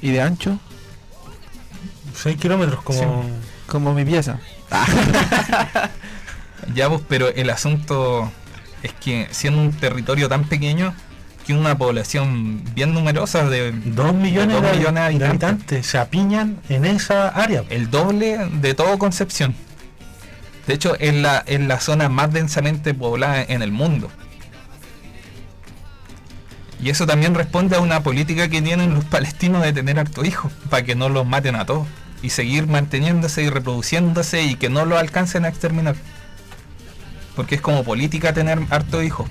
¿Y de ancho? 6 kilómetros como... Como mi pieza. Ya, pues, pero el asunto es que siendo un territorio tan pequeño, que una población bien numerosa de 2 millones, de 2 millones de de habitantes, habitantes se apiñan en esa área. el doble de todo Concepción. De hecho, es la zona más densamente poblada en el mundo. Y eso también responde a una política que tienen los palestinos de tener hartos hijos, para que no los maten a todos. Y seguir manteniéndose y reproduciéndose y que no los alcancen a exterminar. Porque es como política tener hartos hijos.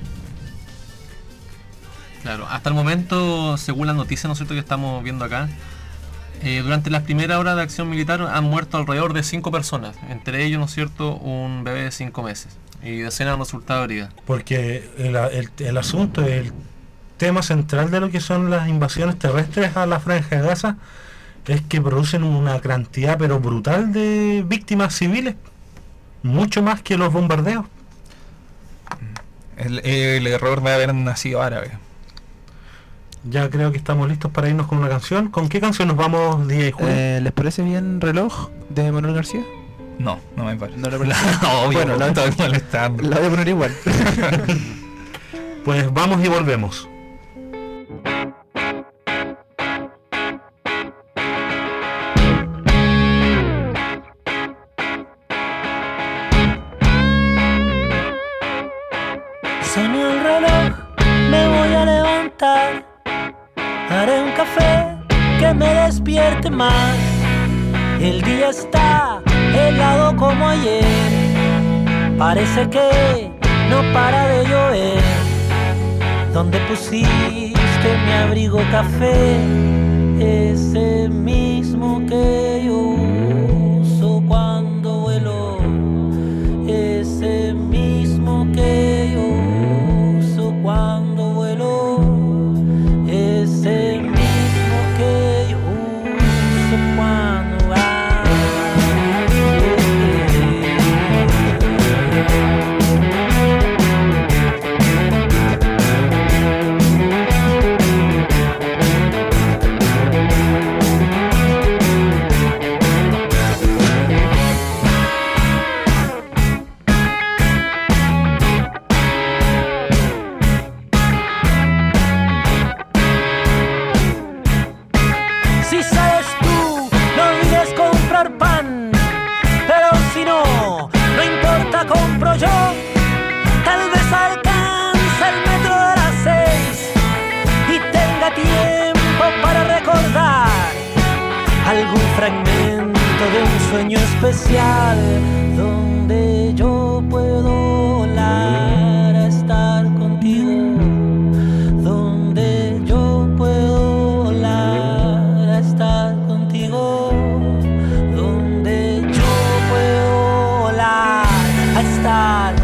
Claro, hasta el momento, según las noticias, ¿no es cierto?, que estamos viendo acá, durante las primeras horas de acción militar han muerto alrededor de 5 personas, entre ellos, ¿no es cierto?, un bebé de 5 meses, y decenas han resultado heridas. Porque el asunto, el tema central de lo que son las invasiones terrestres a la Franja de Gaza es que producen una cantidad pero brutal de víctimas civiles, mucho más que los bombardeos. El error de haber nacido árabe. Ya creo que estamos listos para irnos con una canción. ¿Con qué canción nos vamos, DJ Julio? ¿Les parece bien Reloj de Manuel García? No, no me parece. No le parece. Obvio, Bueno, la estoy molestando. voy a poner igual. Pues vamos y volvemos. Sonó el reloj, me voy a levantar. Haré un café que me despierte más. El día está helado como ayer. Parece que no para de llover. ¿Dónde pusiste mi abrigo café? Ese mismo que yo uso cuando vuelo. Ese mismo que yo uso cuando vuelo. Ese mismo que yo uso cuando va. Si sabes tú, no olvides comprar pan. Pero si no, no importa, compro yo. Tal vez alcance el metro de las 6 y tenga tiempo para recordar algún fragmento de un sueño especial donde yo puedo volar a estar contigo, donde yo puedo volar a estar contigo, donde yo puedo volar a estar.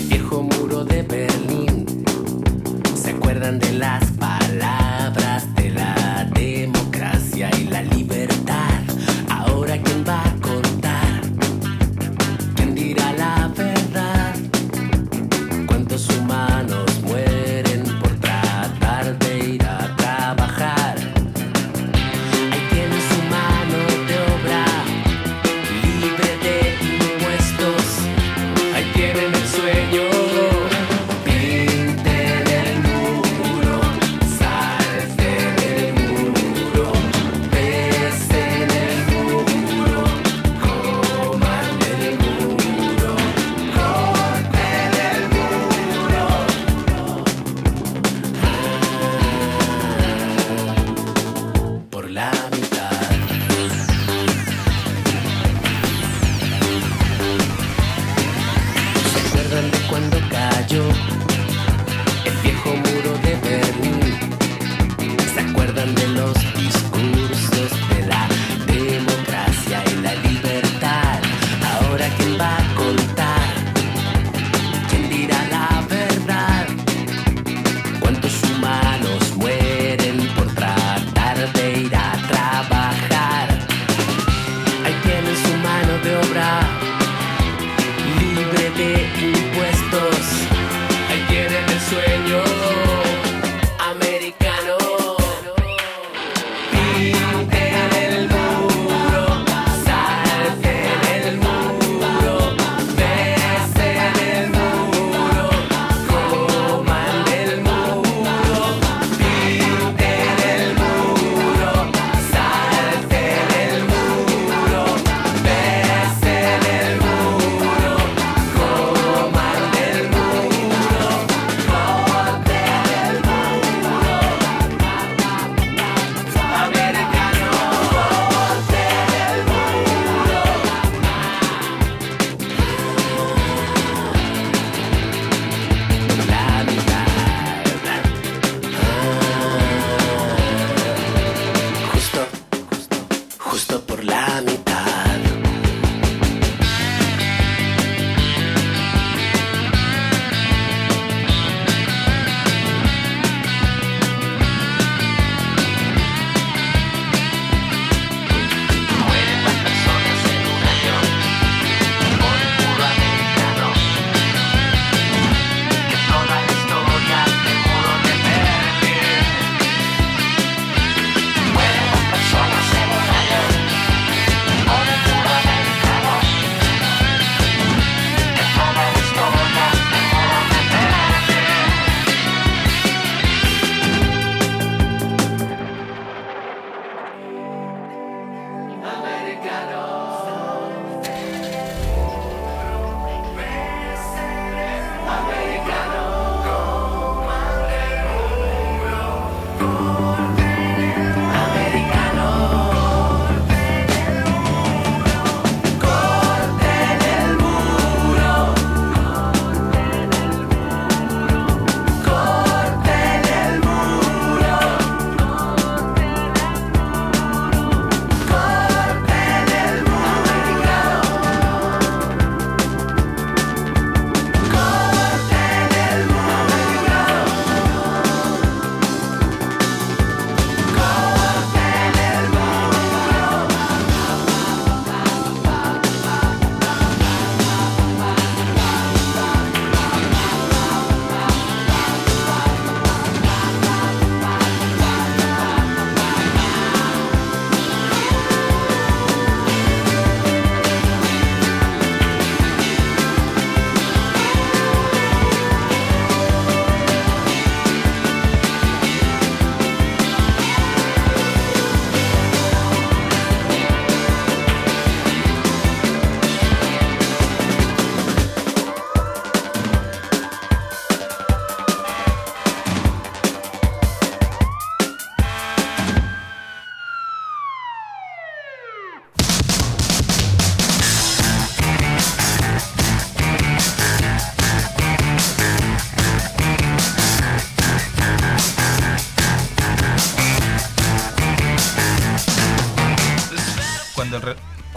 viejo muro de Berlín. ¿Se acuerdan de las palabras de la democracia y la libertad? Ahora ¿quién va a contar? ¿Quién dirá la verdad? ¿Cuántos humanos mueren por tratar de ir a trabajar? Ahí tienen su mano de obra libre de impuestos. Ahí tienen el sueño. Pinten el muro,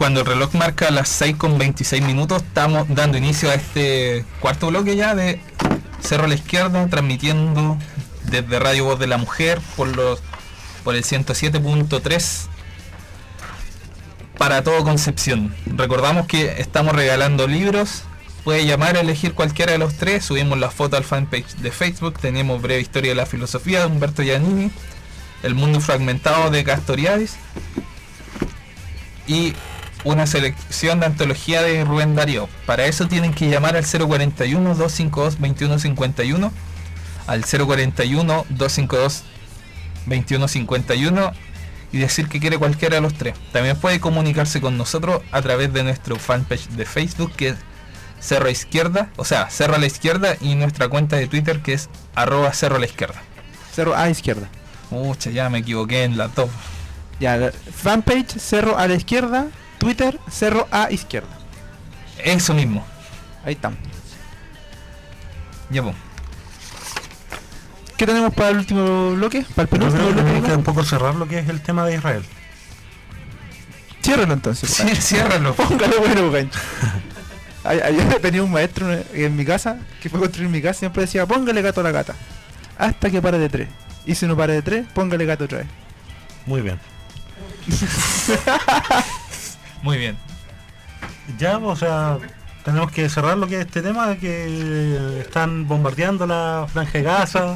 cuando el reloj marca las 6:26, estamos dando inicio a este cuarto bloque ya de Cerro a la Izquierda, transmitiendo desde Radio Voz de la Mujer por el 107.3 para todo Concepción. Recordamos que estamos regalando libros. Puede llamar a elegir cualquiera de los tres. Subimos la foto al fanpage de Facebook. Tenemos Breve Historia de la Filosofía de Humberto Giannini, El Mundo Fragmentado de Castoriadis y una selección de antología de Rubén Darío. Para eso tienen que llamar al 041-252-2151, al 041-252-2151 y decir que quiere cualquiera de los tres. También puede comunicarse con nosotros a través de nuestro fanpage de Facebook, que es Cerro a Izquierda, o sea, Cerro a la Izquierda, y nuestra cuenta de Twitter, que es @Cerro a la Izquierda. Cerro a Izquierda. Mucha, ya me equivoqué en la top. Ya, fanpage Cerro a la Izquierda, Twitter Cerro a Izquierda. Eso mismo. Ahí estamos. Ya, pues. ¿Qué tenemos para el último bloque? Para el Yo penúltimo creo que bloque. tenemos que un poco cerrar lo que es el tema de Israel. Ciérralo entonces. Sí, ciérralo. Póngalo bueno, gancho. Ayer tenía un maestro en mi casa que fue a construir mi casa y siempre decía: póngale gato a la gata hasta que pare de 3. Y si no pare de 3, póngale gato otra vez. Muy bien. Muy bien. Ya, o sea, tenemos que cerrar lo que es este tema de que están bombardeando la Franja de Gaza.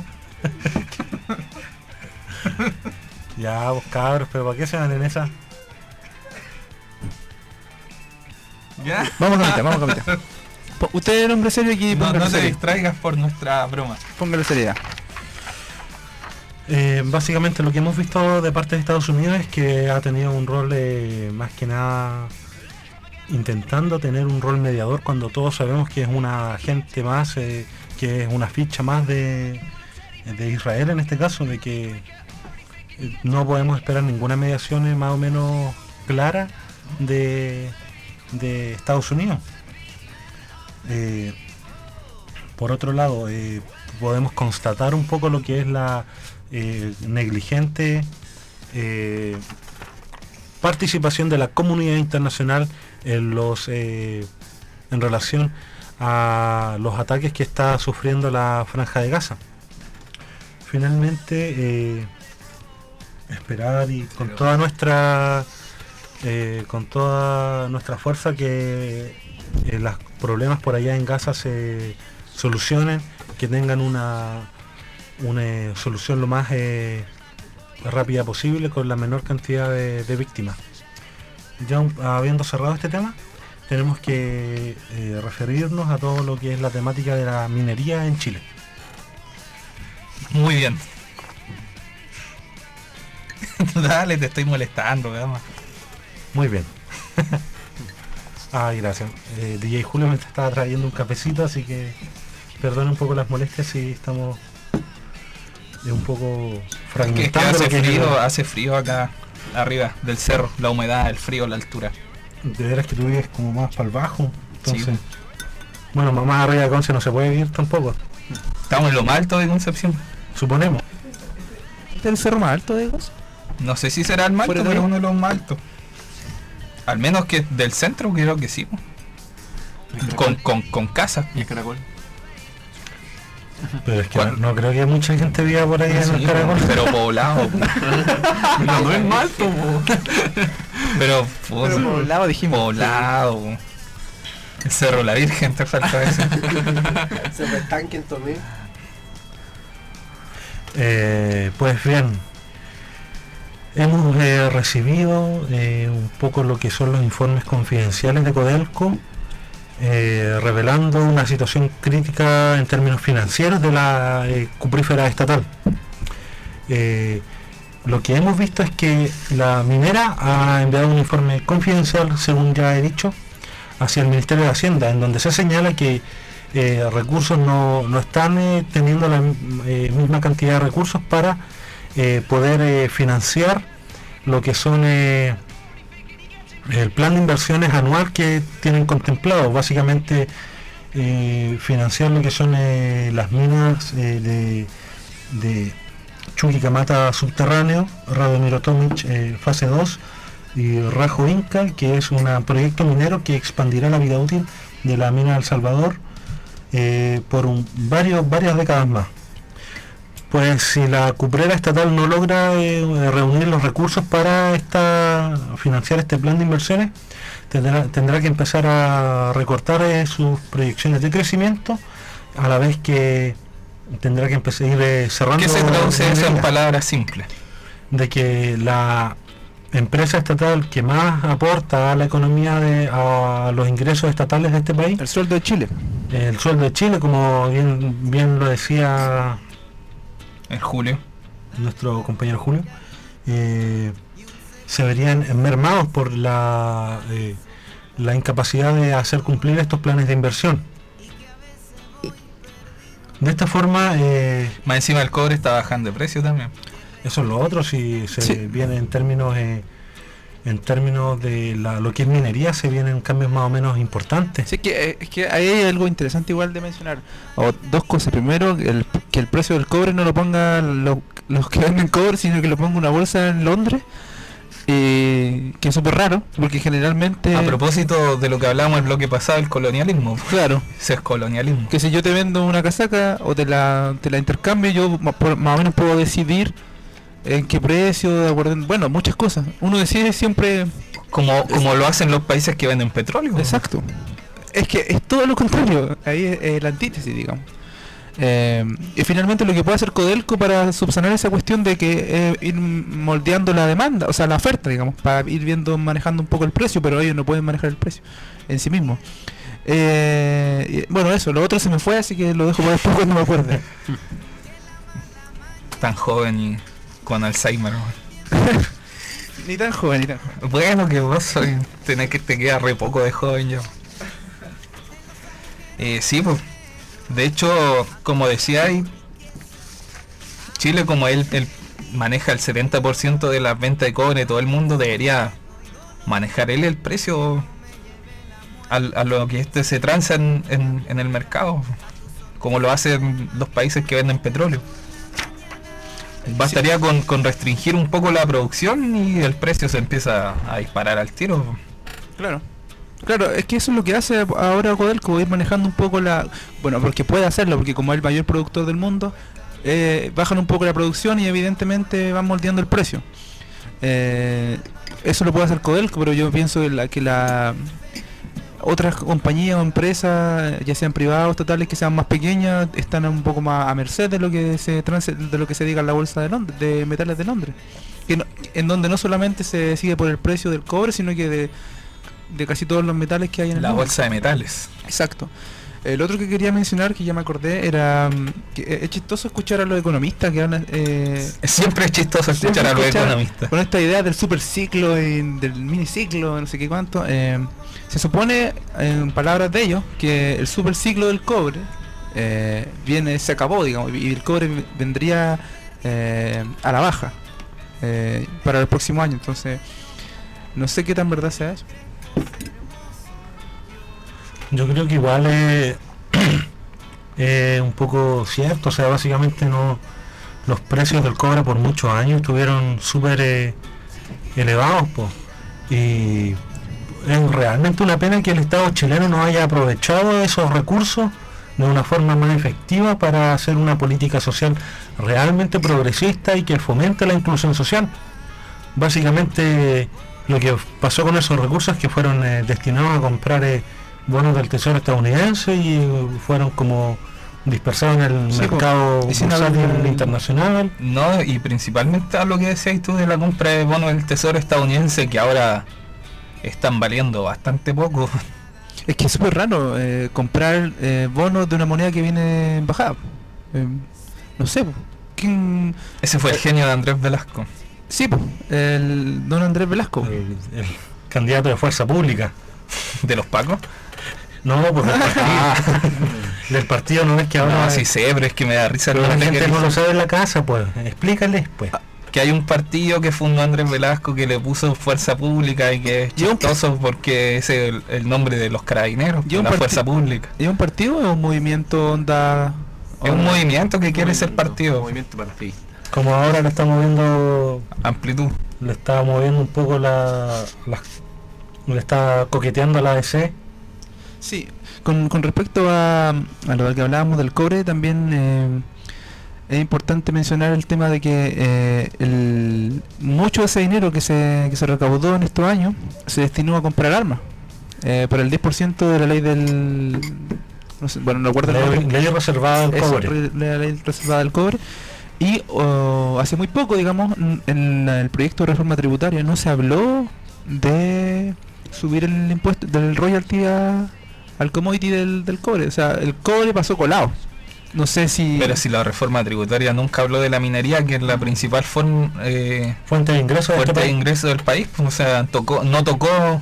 Ya, vos cabros, pero ¿para qué se van en esa? ¿Ya? Vamos a mitad. Usted es el hombre serio aquí, No, póngale no te seriedad. distraigas por nuestra broma. Póngale seriedad. Básicamente lo que hemos visto de parte de Estados Unidos es que ha tenido un rol más que nada intentando tener un rol mediador, cuando todos sabemos que es una agente más, que es una ficha más de Israel en este caso, de que no podemos esperar ninguna mediación más o menos clara de Estados Unidos. Por otro lado, podemos constatar un poco lo que es la negligente participación de la comunidad internacional en relación a los ataques que está sufriendo la Franja de Gaza. Finalmente, esperar y con toda nuestra fuerza que los problemas por allá en Gaza se solucionen, que tengan una solución lo más rápida posible con la menor cantidad de víctimas. Ya habiendo cerrado este tema, tenemos que referirnos a todo lo que es la temática de la minería en Chile. Muy bien. Dale, te estoy molestando, vamos. Muy bien. Ay, gracias. DJ Julio me estaba trayendo un cafecito, así que perdona un poco las molestias si estamos un poco Que fragmentando. hace frío acá arriba del cerro, la humedad, el frío, la altura. De veras que tú vives como más para el bajo, entonces... Sí. Bueno, más arriba de Conce no se puede vivir tampoco, Estamos en lo más alto de Concepción. suponemos. ¿Este es el cerro más alto de Gaza? No sé si será el más alto, ¿Fuera de pero ahí? uno de los más altos. Al menos que del centro, creo que sí. Con casas. Y el caracol. Pero es que Bueno. no creo que mucha gente viva por ahí en Sí, el Caracol. pero poblado. No, no es mal, po. Pero Pero por un lado dijimos. poblado. El Cerro La Virgen, te falta eso. Se me estanquen tomé. Pues bien, hemos recibido un poco lo que son los informes confidenciales de Codelco, revelando una situación crítica en términos financieros de la cuprífera estatal. Lo que hemos visto es que la minera ha enviado un informe confidencial, según ya he dicho, hacia el Ministerio de Hacienda, en donde se señala que recursos no están teniendo la misma cantidad de recursos para poder financiar lo que son el plan de inversiones anual que tienen contemplado, básicamente financiar lo que son las minas de Chuquicamata subterráneo, Radomiro Tomic fase 2, y Rajo Inca, que es un proyecto minero que expandirá la vida útil de la mina de El Salvador por varias décadas más. Pues si la cuprera estatal no logra reunir los recursos para financiar este plan de inversiones, tendrá que empezar a recortar sus proyecciones de crecimiento, a la vez que tendrá que empezar a ir cerrando. ¿Qué se traduce eso en palabras simples? De que la empresa estatal que más aporta a la economía, a los ingresos estatales de este país, El sueldo de Chile. el sueldo de Chile, como bien lo decía En julio. nuestro compañero Julio, se verían mermados por la incapacidad de hacer cumplir estos planes de inversión. De esta forma, Más encima el cobre está bajando de precio también. eso es lo otro. Si se Sí. viene en términos de lo que es minería, se vienen cambios más o menos importantes. Sí, es que ahí hay algo interesante igual de mencionar. Dos cosas. Primero, que el precio del cobre no lo pongan los que venden cobre, sino que lo ponga una bolsa en Londres. Que es súper raro, porque generalmente... A propósito de lo que hablábamos el bloque pasado, el colonialismo. Claro, Ese es colonialismo. que si yo te vendo una casaca o te la intercambio, yo más o menos puedo decidir en qué precio, de acuerdo, bueno, muchas cosas. Uno decide siempre... Como lo hacen los países que venden petróleo. Exacto. Es que es todo lo contrario. Ahí es la antítesis, digamos. Y finalmente lo que puede hacer Codelco para subsanar esa cuestión de que ir moldeando la demanda, o sea, la oferta, digamos, para ir manejando un poco el precio, pero ellos no pueden manejar el precio en sí mismos. Bueno, eso, lo otro se me fue, así que lo dejo para después cuando me acuerde. Tan joven y con Alzheimer. Ni tan joven, ni tan joven. Bueno, que vos te queda re poco de joven yo. Sí, pues. De hecho, como decía ahí, Chile, como él maneja el 70% de las ventas de cobre de todo el mundo, debería manejar él el precio a lo que se transa en el mercado, como lo hacen los países que venden petróleo. Bastaría con restringir un poco la producción y el precio se empieza a disparar al tiro. Claro. Claro, es que eso es lo que hace ahora Codelco, ir manejando un poco bueno, porque puede hacerlo, porque como es el mayor productor del mundo, bajan un poco la producción y evidentemente van moldeando el precio. Eso lo puede hacer Codelco, pero yo pienso que otras compañías o empresas, ya sean privadas o estatales, que sean más pequeñas, están un poco más a merced de lo que se diga en la bolsa de Londres, de metales de Londres, en donde no solamente se sigue por el precio del cobre, sino que de casi todos los metales que hay en el La mundo. bolsa de metales. Exacto. El otro que quería mencionar, que ya me acordé, era que es chistoso escuchar a los economistas que hablan... Siempre es chistoso escuchar a los economistas. Con esta idea del superciclo y del miniciclo, no sé qué cuánto. Se supone, en palabras de ellos, que el superciclo del cobre se acabó, digamos, y el cobre vendría a la baja para el próximo año. Entonces, no sé qué tan verdad sea eso. Yo creo que igual es un poco cierto. O sea, básicamente los precios del cobre por muchos años estuvieron súper elevados, pues. Y es realmente una pena que el Estado chileno no haya aprovechado esos recursos de una forma más efectiva para hacer una política social realmente progresista y que fomente la inclusión social. Básicamente lo que pasó con esos recursos es que fueron destinados a comprar bonos del Tesoro estadounidense y fueron como dispersados en el mercado bursátil internacional. No, y principalmente a lo que decías tú de la compra de bonos del Tesoro estadounidense, que ahora están valiendo bastante poco. Es que es súper raro comprar bonos de una moneda que viene en bajada. No sé, ¿quién? Ese fue el genio de Andrés Velasco. Sí, el don Andrés Velasco. El candidato de Fuerza Pública. ¿De los Pacos? No, pues del partido. Del partido, no es que ahora... No, sí sé, pero es que me da risa. Pero la gente no lo sabe en la casa, pues. Explícales, pues. Que hay un partido que fundó Andrés Velasco que le puso Fuerza Pública y que es chistoso porque es el nombre de los carabineros, la Fuerza Pública. ¿Es un partido o un movimiento onda? Es un movimiento que quiere ser partido. Movimiento pacifista. como ahora le está moviendo, amplitud. le está moviendo un poco le está coqueteando a la ADC. Sí, con respecto a lo que hablábamos del cobre, también es importante mencionar el tema de que mucho de ese dinero que se recaudó en estos años se destinó a comprar armas. Por el 10% de la ley del... No sé, bueno, no recuerdo el nombre. Ley reservada del cobre. La ley reservada del cobre. Y hace muy poco, digamos, en el proyecto de reforma tributaria no se habló de subir el impuesto del royalty al commodity del cobre. O sea, el cobre pasó colado. No sé si... Pero si la reforma tributaria nunca habló de la minería, que es la principal fuente de ingreso del país, pues, o sea, no tocó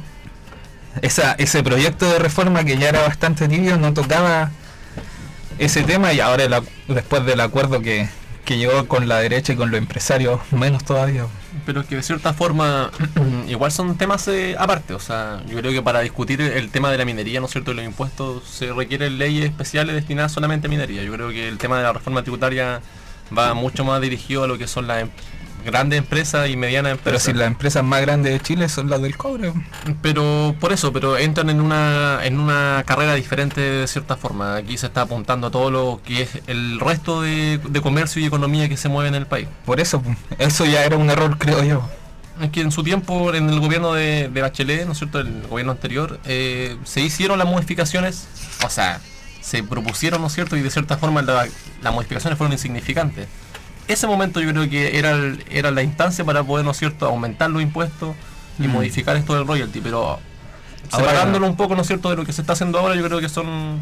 ese proyecto de reforma que ya era bastante tibio, no tocaba ese tema, y ahora después del acuerdo que llegó con la derecha y con los empresarios, menos todavía. Pero que de cierta forma igual son temas aparte. O sea, yo creo que para discutir el tema de la minería, ¿no es cierto?, de los impuestos, se requieren leyes especiales destinadas solamente a minería. Yo creo que el tema de la reforma tributaria va mucho más dirigido a lo que son las grandes empresas y medianas empresas. Pero si las empresas más grandes de Chile son las del cobre. Pero entran en una carrera diferente de cierta forma. Aquí se está apuntando a todo lo que es el resto de comercio y economía que se mueve en el país. Por eso ya era un error, creo yo. Es que en su tiempo, en el gobierno de Bachelet, ¿no es cierto?, el gobierno anterior, se hicieron las modificaciones, o sea, se propusieron, ¿no es cierto?, y de cierta forma las modificaciones fueron insignificantes. Ese momento yo creo que era la instancia para poder, ¿no es cierto?, aumentar los impuestos y modificar esto del royalty, pero separándolo un poco, ¿no es cierto?, de lo que se está haciendo ahora, yo creo que son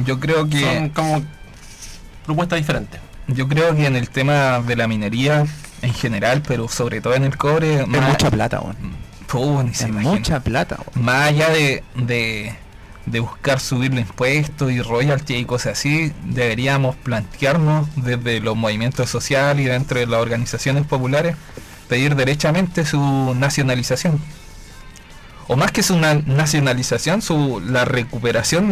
como propuestas diferentes. Yo creo que en el tema de la minería en general, pero sobre todo en el cobre, es mucha plata, mucha plata. Más allá de buscar subir los impuestos y royalty y cosas así, deberíamos plantearnos desde los movimientos sociales y dentro de las organizaciones populares pedir derechamente su nacionalización, o más que su nacionalización, la recuperación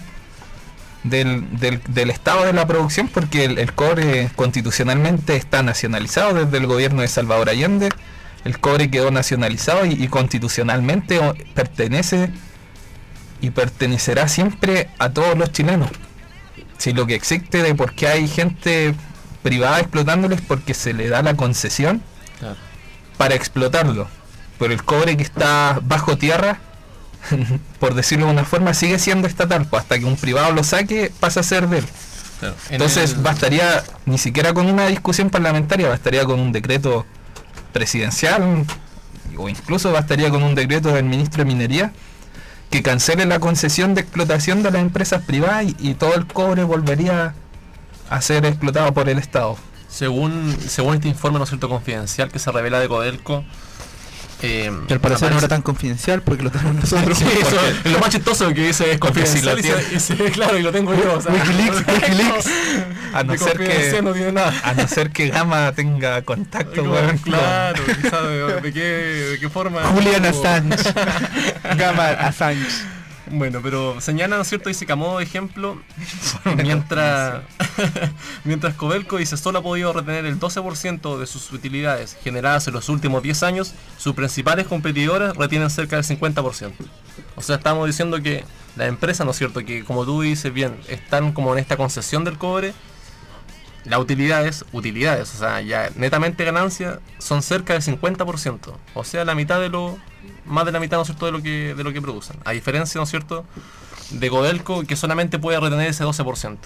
del estado de la producción, porque el cobre constitucionalmente está nacionalizado desde el gobierno de Salvador Allende. El cobre quedó nacionalizado y constitucionalmente pertenece y pertenecerá siempre a todos los chilenos. Si lo que existe de por qué hay gente privada explotándoles, porque se le da la concesión para explotarlo, pero el cobre que está bajo tierra, por decirlo de una forma, sigue siendo estatal, pues hasta que un privado lo saque pasa a ser de él. Claro. Entonces bastaría, ni siquiera con una discusión parlamentaria, bastaría con un decreto presidencial, o incluso bastaría con un decreto del ministro de Minería que cancele la concesión de explotación de las empresas privadas y todo el cobre volvería a ser explotado por el Estado. Según este informe, ¿no es cierto?, confidencial que se revela de Codelco, que al parecer no era tan confidencial porque lo tenemos nosotros. Sí, eso es lo más chistoso, que dice es confidencial claro, y lo tengo yo. O sea, Wikileaks. A no ser que no tiene nada. A no ser que Gama tenga contacto, claro, ¿sabe de qué forma? Julian Assange. Gama Assange. Bueno, pero señala, ¿no es cierto?, dice que a modo de ejemplo, mientras Codelco dice solo ha podido retener el 12% de sus utilidades generadas en los últimos 10 años, sus principales competidoras retienen cerca del 50%. O sea, estamos diciendo que las empresas, ¿no es cierto?, que como tú dices bien, están como en esta concesión del cobre, las utilidades, o sea, ya netamente ganancias, son cerca del 50%. O sea, más de la mitad, ¿no es cierto?, de lo que producen. A diferencia, ¿no es cierto?, de Codelco, que solamente puede retener ese 12%.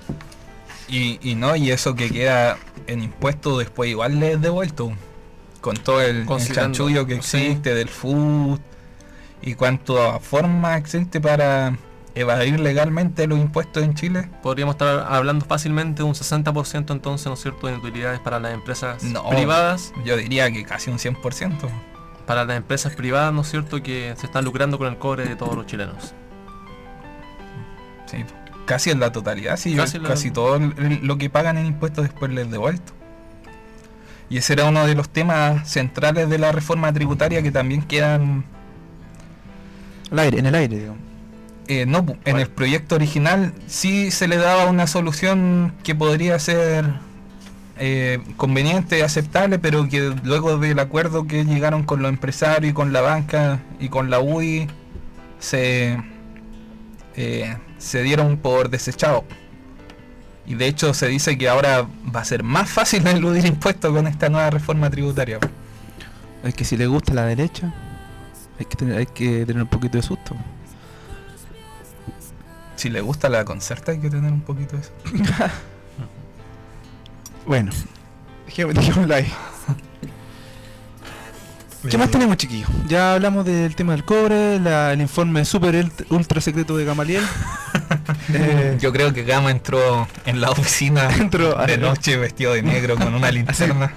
Y eso que queda en impuestos después igual le es devuelto, con todo el chanchullo que existe del food y cuánta forma existe para evadir legalmente los impuestos en Chile. Podríamos estar hablando fácilmente de un 60% entonces, ¿no es cierto?, de utilidades para las empresas privadas. Yo diría que casi un 100%. Para las empresas privadas, ¿no es cierto?, que se están lucrando con el cobre de todos los chilenos. Sí, casi en la totalidad, sí, casi todo lo que pagan en impuestos después les devuelto. Y ese era uno de los temas centrales de la reforma tributaria que también quedan en el aire, digamos. En el proyecto original sí se le daba una solución que podría ser conveniente, aceptable, pero que luego del acuerdo que llegaron con los empresarios y con la banca y con la UDI se dieron por desechados. Y de hecho se dice que ahora va a ser más fácil eludir impuestos con esta nueva reforma tributaria. Es que si le gusta la derecha, hay que tener un poquito de susto. Si le gusta la concerta hay que tener un poquito de eso. Bueno, dejémoslo ahí. ¿Qué más tenemos, chiquillos? Ya hablamos del tema del cobre, el informe super ultra secreto de Gamaliel. Yo creo que Gama entró en la oficina de noche vestido de negro con una linterna.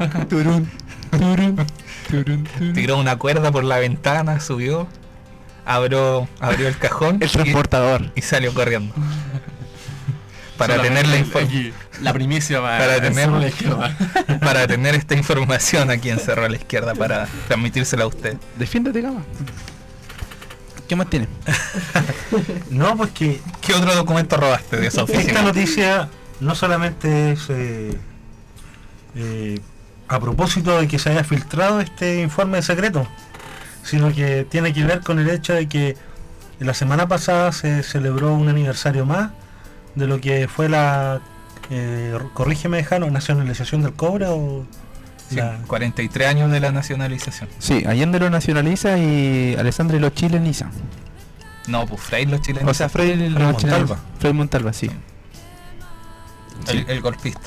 Tiró una cuerda por la ventana, subió, abrió el cajón, el transportador, y salió corriendo. Para tener la primicia para tener esta información aquí en Cerro a la Izquierda para transmitírsela a usted. Defiéndete, Gama. ¿Qué más tiene? No, pues que... ¿Qué otro documento robaste de esa oficina? Esta noticia no solamente es a propósito de que se haya filtrado este informe secreto, sino que tiene que ver con el hecho de que la semana pasada se celebró un aniversario más de lo que fue la corrígeme, Jano, nacionalización del cobre o... Sí, 43 años de la nacionalización. Sí, Allende lo nacionaliza y Alessandri lo chileniza. No, pues Frei lo chileniza. O sea, Frei Montalva. Frei Montalva, sí. El golpista.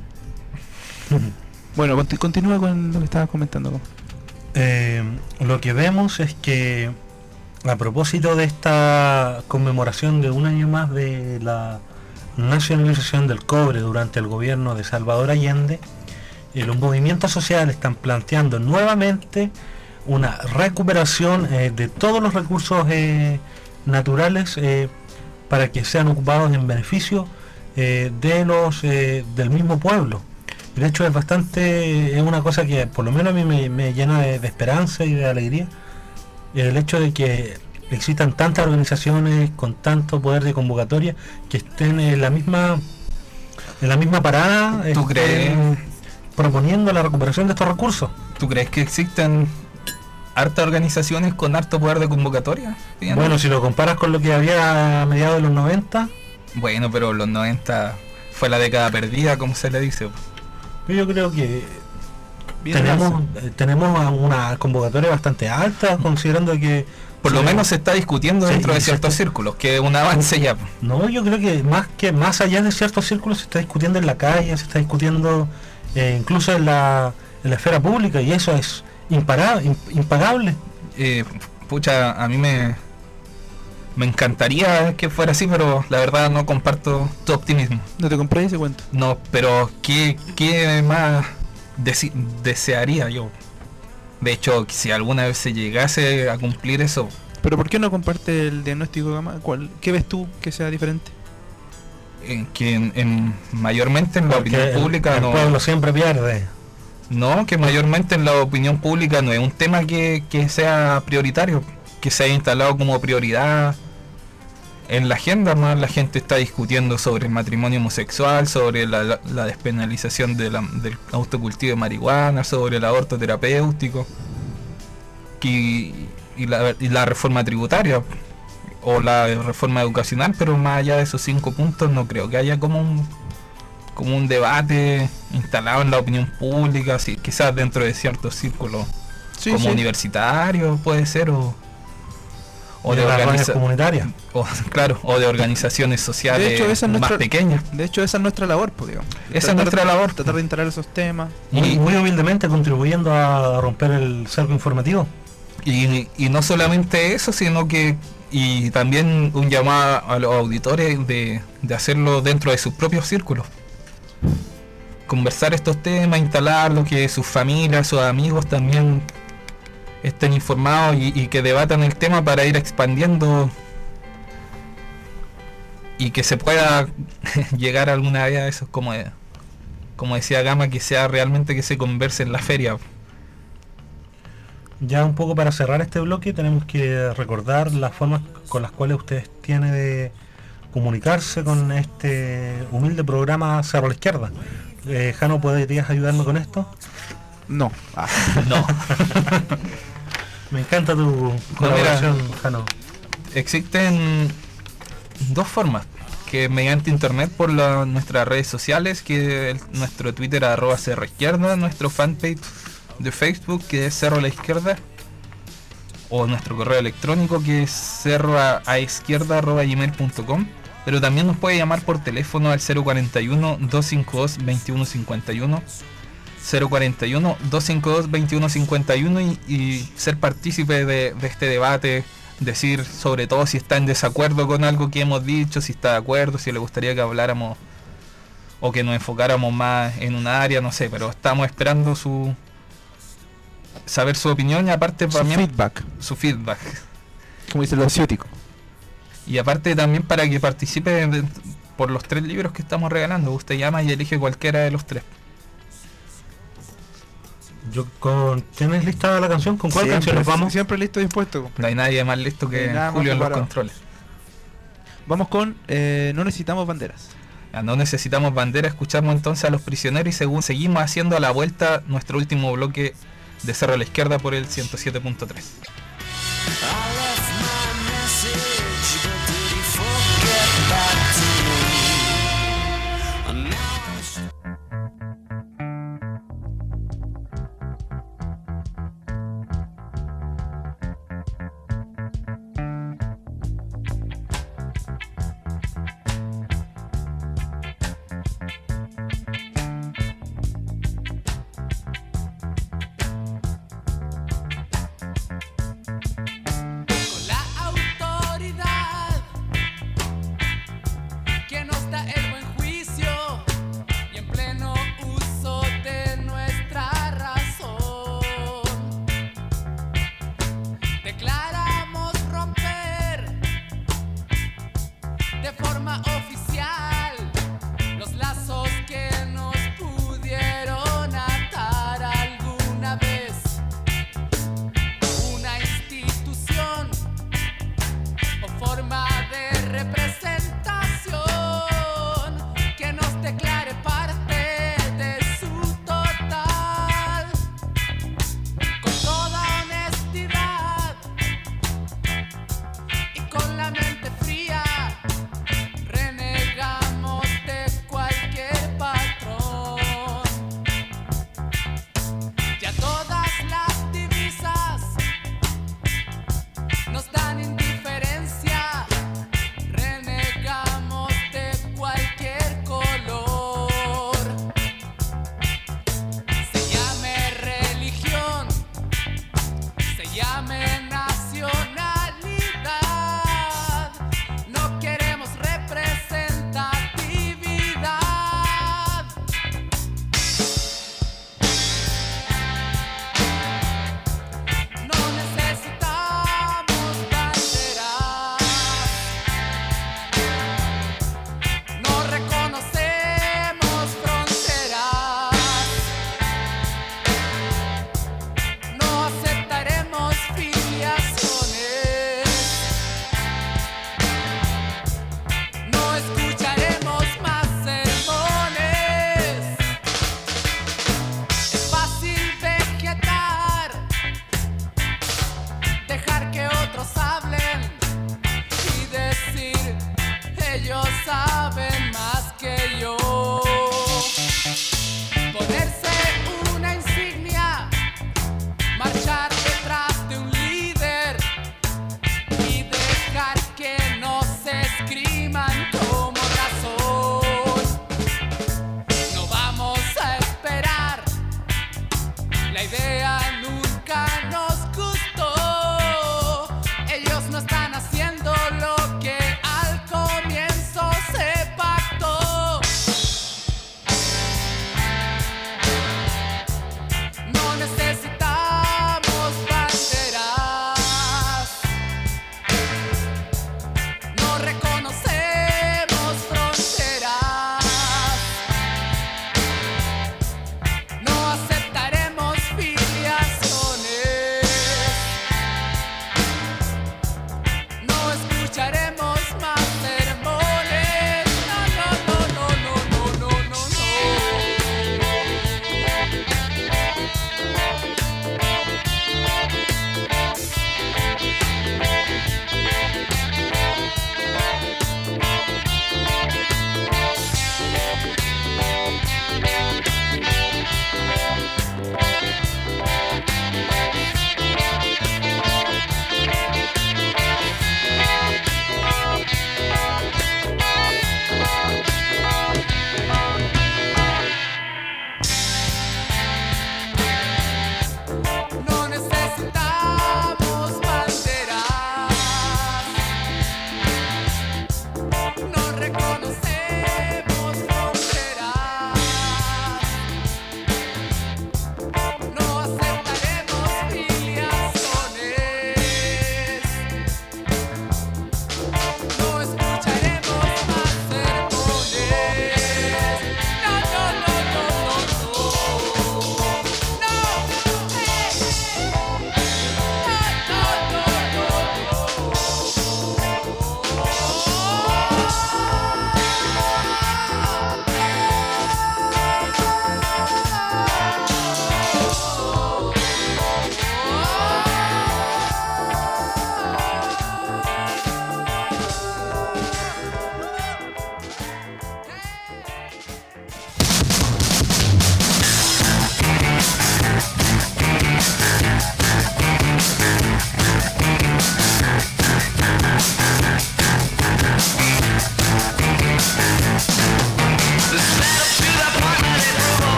Bueno, continúa con lo que estabas comentando. Lo que vemos es que a propósito de esta conmemoración de un año más de la nacionalización del cobre durante el gobierno de Salvador Allende, los movimientos sociales están planteando nuevamente una recuperación de todos los recursos naturales para que sean ocupados en beneficio de los del mismo pueblo. De hecho es una cosa que por lo menos a mí me llena de esperanza y de alegría, el hecho de que existan tantas organizaciones con tanto poder de convocatoria que estén en la misma parada. ¿Tú crees? Proponiendo la recuperación de estos recursos. ¿Tú crees que existen hartas organizaciones con harto poder de convocatoria? Fíjate. Bueno, si lo comparas con lo que había a mediados de los 90. Bueno, pero los 90 fue la década perdida, como se le dice. Yo creo que tenemos una convocatoria bastante alta, considerando que por lo menos se está discutiendo dentro de ciertos círculos, que es un avance ya. No, yo creo que más allá de ciertos círculos se está discutiendo en la calle, se está discutiendo incluso en la esfera pública, y eso es impagable. Pucha, a mí me encantaría que fuera así, pero la verdad no comparto tu optimismo. ¿No te compré ese cuento? No, pero ¿qué más desearía yo? De hecho, si alguna vez se llegase a cumplir eso... ¿Pero por qué no comparte el diagnóstico, Gama? ¿Qué ves tú que sea diferente? Mayormente en la opinión pública el pueblo siempre pierde. No, que mayormente en la opinión pública no es un tema que sea prioritario, que se haya instalado como prioridad en la agenda. Más la gente está discutiendo sobre el matrimonio homosexual, sobre la despenalización del autocultivo de marihuana, sobre el aborto terapéutico y la reforma tributaria o la reforma educacional, pero más allá de esos 5 puntos no creo que haya como un debate instalado en la opinión pública, así, quizás dentro de ciertos círculos universitarios puede ser, o de organizaciones comunitarias, o de organizaciones sociales, de hecho, más pequeñas. De hecho, esa es nuestra labor, pues, digamos. Esa es nuestra labor, tratar de instalar esos temas. Muy humildemente contribuyendo a romper el cerco informativo. Y no solamente eso, sino que y también un llamado a los auditores de hacerlo dentro de sus propios círculos. Conversar estos temas, instalarlos, que sus familias, sus amigos también estén informados y que debatan el tema para ir expandiendo y que se pueda llegar alguna vez a eso, como decía Gama, que sea realmente que se converse en la feria. Ya un poco para cerrar este bloque tenemos que recordar las formas con las cuales ustedes tienen de comunicarse con este humilde programa Cerro a la Izquierda. Jano, ¿podrías ayudarme con esto? No. No. Me encanta tu colaboración, Jano. Existen dos formas, que mediante internet por nuestras redes sociales, que nuestro Twitter @CerroIzquierda, nuestro fanpage de Facebook que es Cerro a la Izquierda, o nuestro correo electrónico que es cerroaizquierda@gmail.com, pero también nos puede llamar por teléfono al 041-252-2151, 041-252-2151 y ser partícipe de este debate, decir sobre todo si está en desacuerdo con algo que hemos dicho, si está de acuerdo, si le gustaría que habláramos o que nos enfocáramos más en una área, no sé, pero estamos esperando saber su opinión y aparte también su feedback, como dice los ciúticos. Y aparte también para que participe por los 3 libros que estamos regalando. Usted llama y elige cualquiera de los 3. ¿Tienes lista la canción? ¿Con cuál canción nos vamos? Siempre listo y dispuesto. No hay nadie más listo que Julio en los controles. Vamos con No necesitamos banderas. No necesitamos bandera. Escuchamos entonces a Los Prisioneros y seguimos haciendo a la vuelta nuestro último bloque de Cerro a la Izquierda por el 107.3.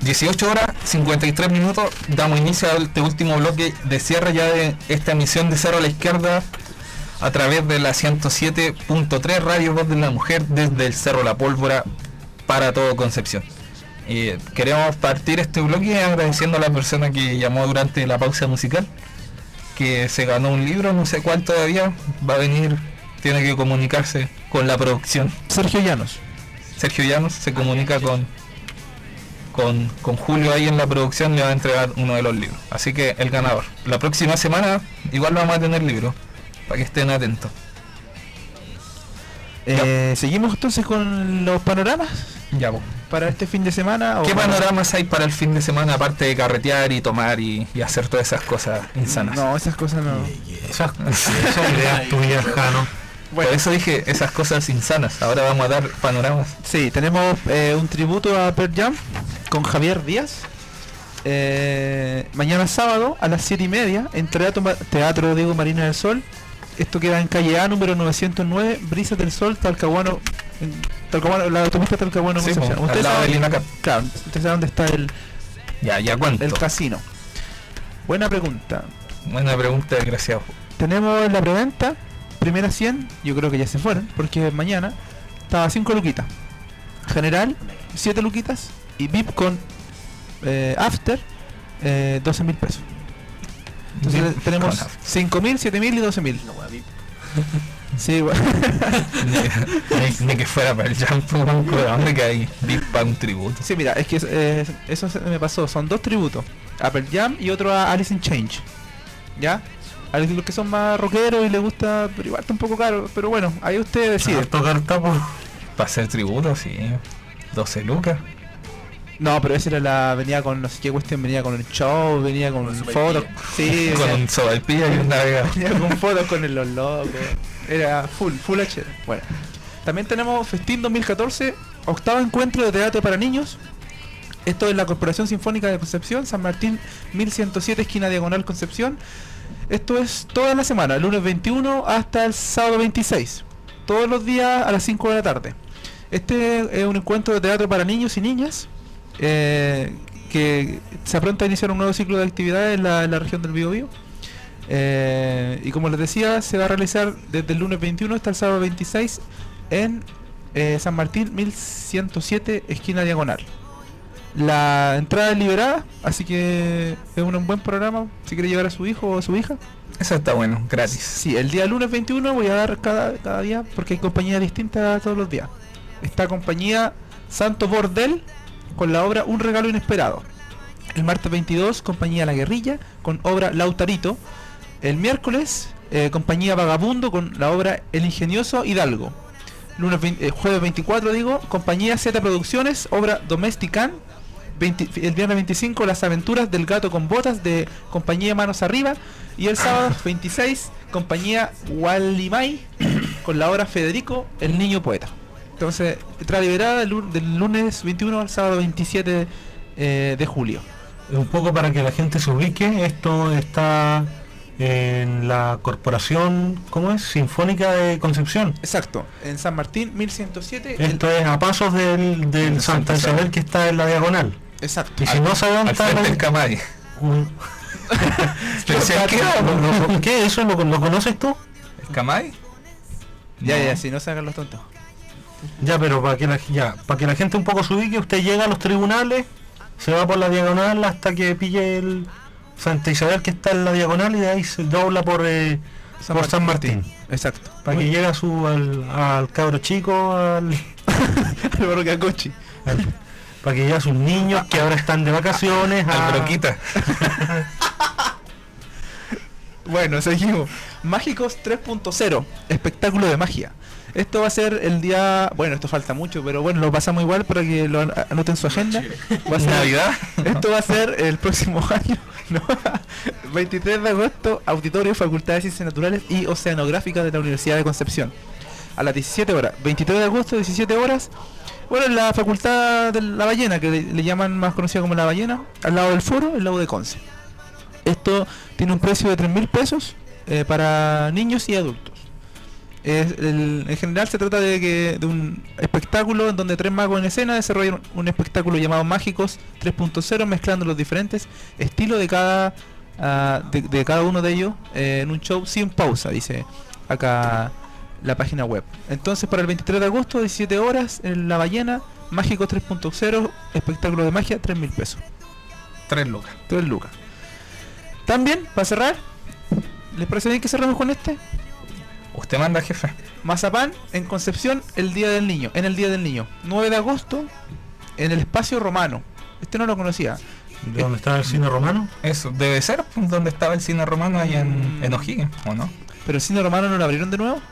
18 horas 53 minutos, damos inicio a este último bloque de cierre ya de esta emisión de Cero a la Izquierda a través de la 107.3 Radio Voz de la Mujer desde el Cerro La Pólvora para todo Concepción. Queremos partir este bloque agradeciendo a la persona que llamó durante la pausa musical, que se ganó un libro, no sé cuál todavía, va a venir, tiene que comunicarse con la producción. Sergio Llanos se comunica con Julio ahí en la producción, le va a entregar uno de los libros. Así que el ganador. La próxima semana igual vamos a tener libros, para que estén atentos. Seguimos entonces con los panoramas Ya, pues. para este fin de semana. ¿Qué panoramas hay para el fin de semana aparte de carretear y tomar y hacer todas esas cosas insanas? No, esas cosas no. Esas ideas tuyas, Jano. Por eso dije esas cosas insanas. Ahora vamos a dar panoramas. Sí, tenemos un tributo a Pearl Jam con Javier Díaz. Mañana sábado a las 7:30 en Teatro Diego Marina del Sol. Esto queda en calle A, número 909, Brisas del Sol, Talcahuano, la autopista Talcahuano, Sí, Concepción. al lado del INACAP. Claro, usted sabe dónde está Ya cuánto. el casino. Buena pregunta. Buena pregunta, desgraciado. Tenemos la preventa, primera 100, yo creo que ya se fueron, porque mañana estaba 5 luquitas. General, 7 luquitas. Y VIP con After, 12.000 pesos. Entonces VIP tenemos con After. 5.000, 7.000 y 12.000. Sí, bueno. ni que fuera para el Jam, ¿dónde que hay VIP para un tributo? Sí, mira, es que eso me pasó. Son 2 tributos. A Pearl Jam y otro a Alice in Change. ¿Ya? A los que son más rockeros y les gusta, pero igual está un poco caro. Pero bueno, ahí usted decide. Tocar tapo. Para hacer tributo, sí. 12 lucas. No, pero esa era venía con no sé qué cuestión, venía con el show, venía con fotos. Sí, Con un sobaipilla y un navegador. venía con fotos con los locos. Era full HD. Bueno. También tenemos Festín 2014, octavo encuentro de teatro para niños. Esto es la Corporación Sinfónica de Concepción, San Martín 1107, esquina Diagonal Concepción. Esto es toda la semana, el lunes 21 hasta el sábado 26. Todos los días a las 5 de la tarde. Este es un encuentro de teatro para niños y niñas que se apronta a iniciar un nuevo ciclo de actividades en la región del Biobío. Y como les decía, se va a realizar desde el lunes 21 hasta el sábado 26 en San Martín 1107, esquina Diagonal. La entrada es liberada, así que es un buen programa si quiere llevar a su hijo o a su hija. Eso está bueno, gratis. Sí, el día lunes 21 voy a dar cada día, porque hay compañías distintas todos los días. Esta compañía Santo Bordel con la obra Un Regalo Inesperado. El martes 22, compañía La Guerrilla con obra Lautarito. El miércoles, compañía Vagabundo con la obra El Ingenioso Hidalgo. Jueves 24, compañía Z Producciones, obra Domestican. El viernes 25, Las Aventuras del Gato con Botas de compañía Manos Arriba. Y el sábado 26, compañía Walimay con la obra Federico, el Niño Poeta. Entonces, entrada liberada del lunes 21 al sábado 27 de julio. Un poco para que la gente se ubique, esto está en la Corporación, ¿cómo es? Sinfónica de Concepción. Exacto, en San Martín 1107. Esto es a pasos del Santa Isabel, que está en la Diagonal. Exacto. Y si no sabe dónde Al está frente del Camay. Pero si ¿Qué? ¿Qué? ¿Eso lo conoces tú? ¿El Camay? Ya, si no se hagan los tontos. Ya, pero para que la gente un poco se ubique, usted llega a los tribunales, se va por la Diagonal hasta que pille el Santa Isabel, que está en la Diagonal, y de ahí se dobla por San Martín. Exacto. Para que llegue al cabro chico, al Barrocacochi. para que llegue a sus niños que ahora están de vacaciones, Al Broquita. Bueno, seguimos. Mágicos 3.0, espectáculo de magia. Esto va a ser el día... Bueno, esto falta mucho, pero bueno, lo pasamos igual para que lo anoten en su agenda. Va a ser Navidad. Esto va a ser el próximo año, ¿no? 23 de agosto, auditorio, Facultad de Ciencias Naturales y Oceanográficas de la Universidad de Concepción. A las 17 horas. 23 de agosto, 17 horas. Bueno, en la Facultad de la Ballena, que le llaman más conocida como La Ballena, al lado del foro, el lago de Conce. Esto tiene un precio de 3.000 pesos para niños y adultos. En general se trata de un espectáculo en donde 3 magos en escena desarrollan un espectáculo llamado Mágicos 3.0, mezclando los diferentes estilos de cada de cada uno de ellos en un show sin pausa, dice acá la página web. Entonces para el 23 de agosto, 17 horas, en La Ballena, Mágicos 3.0, espectáculo de magia, 3.000 pesos. 3 lucas. 3 lucas. También, para cerrar, ¿les parece bien que cerramos con este? Usted manda, jefe. Mazapán en Concepción, el Día del Niño, en el Día del Niño, 9 de agosto, en el Espacio Romano. Este no lo conocía. ¿De dónde estaba el cine romano? Eso, debe ser donde estaba el cine romano ahí en O'Higgins, ¿o no? ¿Pero el cine romano no lo abrieron de nuevo?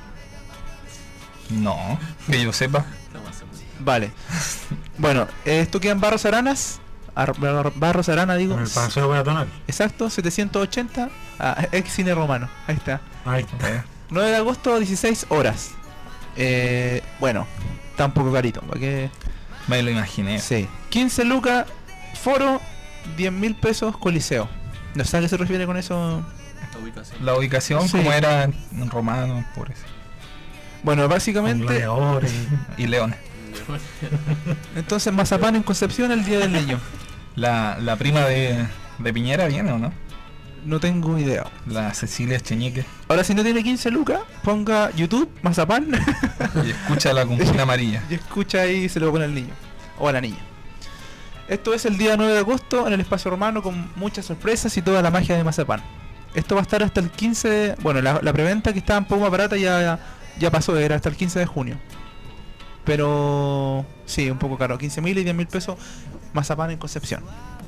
No, que yo sepa. Vale. Bueno, esto queda en Barros Aranas. Barros Arana, digo. En el paseo peatonal. Exacto, 780. Ex cine romano. Ahí está. Ahí está. 9 de agosto, 16 horas. Bueno, está un poco carito. ¿Para qué? Me lo imaginé. Sí. 15 lucas, foro, 10.000 pesos, coliseo. ¿No sabes a qué se refiere con eso? La ubicación, Sí. como era en romano, por eso. Bueno, Con básicamente, gladiadores. Y leones. entonces Mazapán en Concepción, el Día del Niño. La prima de Piñera viene, ¿o no? No tengo idea. La Cecilia Echeñique. Ahora, si no tiene 15 lucas, ponga YouTube, Mazapán, Y escucha la cumpleaños amarilla. y escucha ahí y se lo pone al niño. O a la niña. Esto es el día 9 de agosto en el Espacio Romano, con muchas sorpresas y toda la magia de Mazapán. Esto va a estar hasta el 15 de... Bueno, la preventa, que estaba un poco más barata, ya pasó, era hasta el 15 de junio. Pero sí, un poco caro, 15.000 y 10.000 pesos Mazapán en Concepción.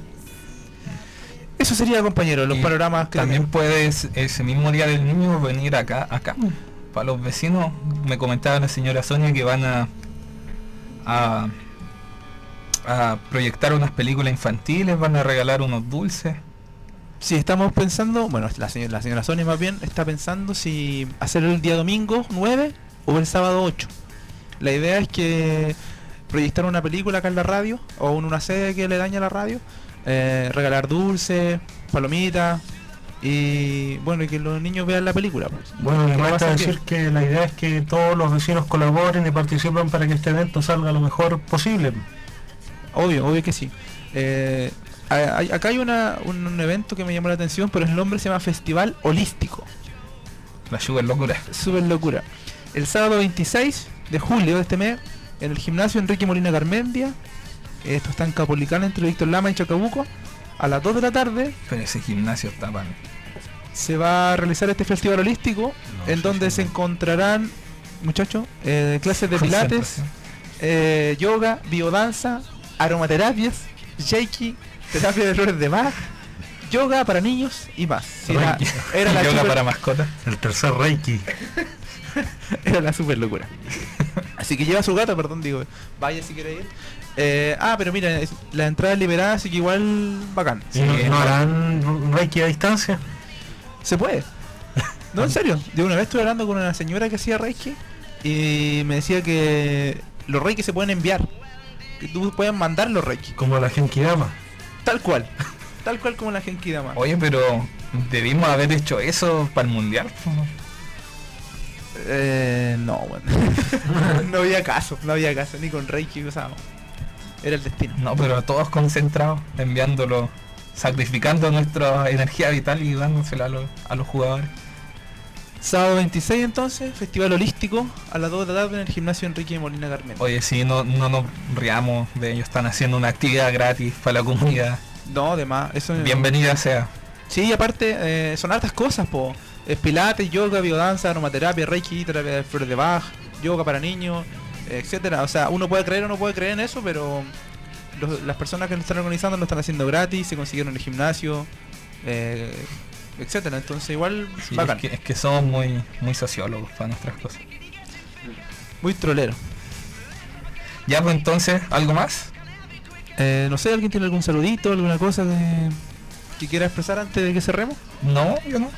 Eso sería, compañero, los Y panoramas que también tenemos. puedes ese mismo día del niño venir acá. Para los vecinos, me comentaba la señora Sonia que van a proyectar unas películas infantiles, van a regalar unos dulces. Sí, estamos pensando, bueno, la señora Sonia más bien está pensando si hacerlo el día domingo 9 o el sábado 8. La idea es que proyectar una película acá en la radio o en una sede que le daña a la radio, regalar dulces, palomitas y bueno, y que los niños vean la película. Pues. Bueno, Que además va a está ser decir que la idea es que todos los vecinos colaboren y participen para que este evento salga lo mejor posible. Obvio que sí. Acá hay un evento que me llamó la atención, pero el nombre se llama Festival Holístico. La Sugar Locura. Súper locura. El sábado 26 de julio de este mes, en el gimnasio Enrique Molina Garmendia. Esto está en Capolicán, entre Víctor Lama y Chacabuco. A las 2 de la tarde Pero ese gimnasio está pan. se va a realizar este festival holístico, en donde se encontrarán, muchachos, clases de pilates, yoga, biodanza, aromaterapias, reiki, terapia de flores de Bach, yoga para niños y más. Sí, era la Yoga super- para mascotas. El tercer Reiki. Era la super locura. Así que lleva a su gata, perdón, digo, vaya si quiere ir. Pero mira, la entrada es liberada, así que igual bacán. ¿Y no harán Reiki a distancia? Se puede. No, en serio. De una vez estuve hablando con una señora que hacía Reiki y me decía que los Reiki se pueden enviar. Que tú puedes mandar los Reiki. Como la Genkidama. Tal cual. Tal cual como la Genkidama. Oye, pero debimos haber hecho eso para el mundial. No, bueno. No había caso, ni con Reiki, o sea, no. Era el destino. No, pero todos concentrados, enviándolo, sacrificando nuestra energía vital y dándosela a los jugadores. Sábado 26 entonces, festival holístico a las 2 de la tarde en el gimnasio Enrique Molina Garmendia. Oye, sí, no nos riamos de ellos, están haciendo una actividad gratis para la comunidad. No, además, eso Bienvenida sea. Sí, y aparte son hartas cosas, po. Pilates, yoga, biodanza, aromaterapia, reiki, terapia de flores de Bach, yoga para niños, etcétera. O sea, uno puede creer o no puede creer en eso, pero las personas que lo están organizando lo están haciendo gratis, se consiguieron en el gimnasio, etcétera. Entonces igual Sí, bacán. es que somos muy sociólogos para nuestras cosas. Muy trolero. Ya, pues entonces, ¿algo más? No sé, ¿alguien tiene algún saludito, alguna cosa que quiera expresar antes de que cerremos? No, yo no.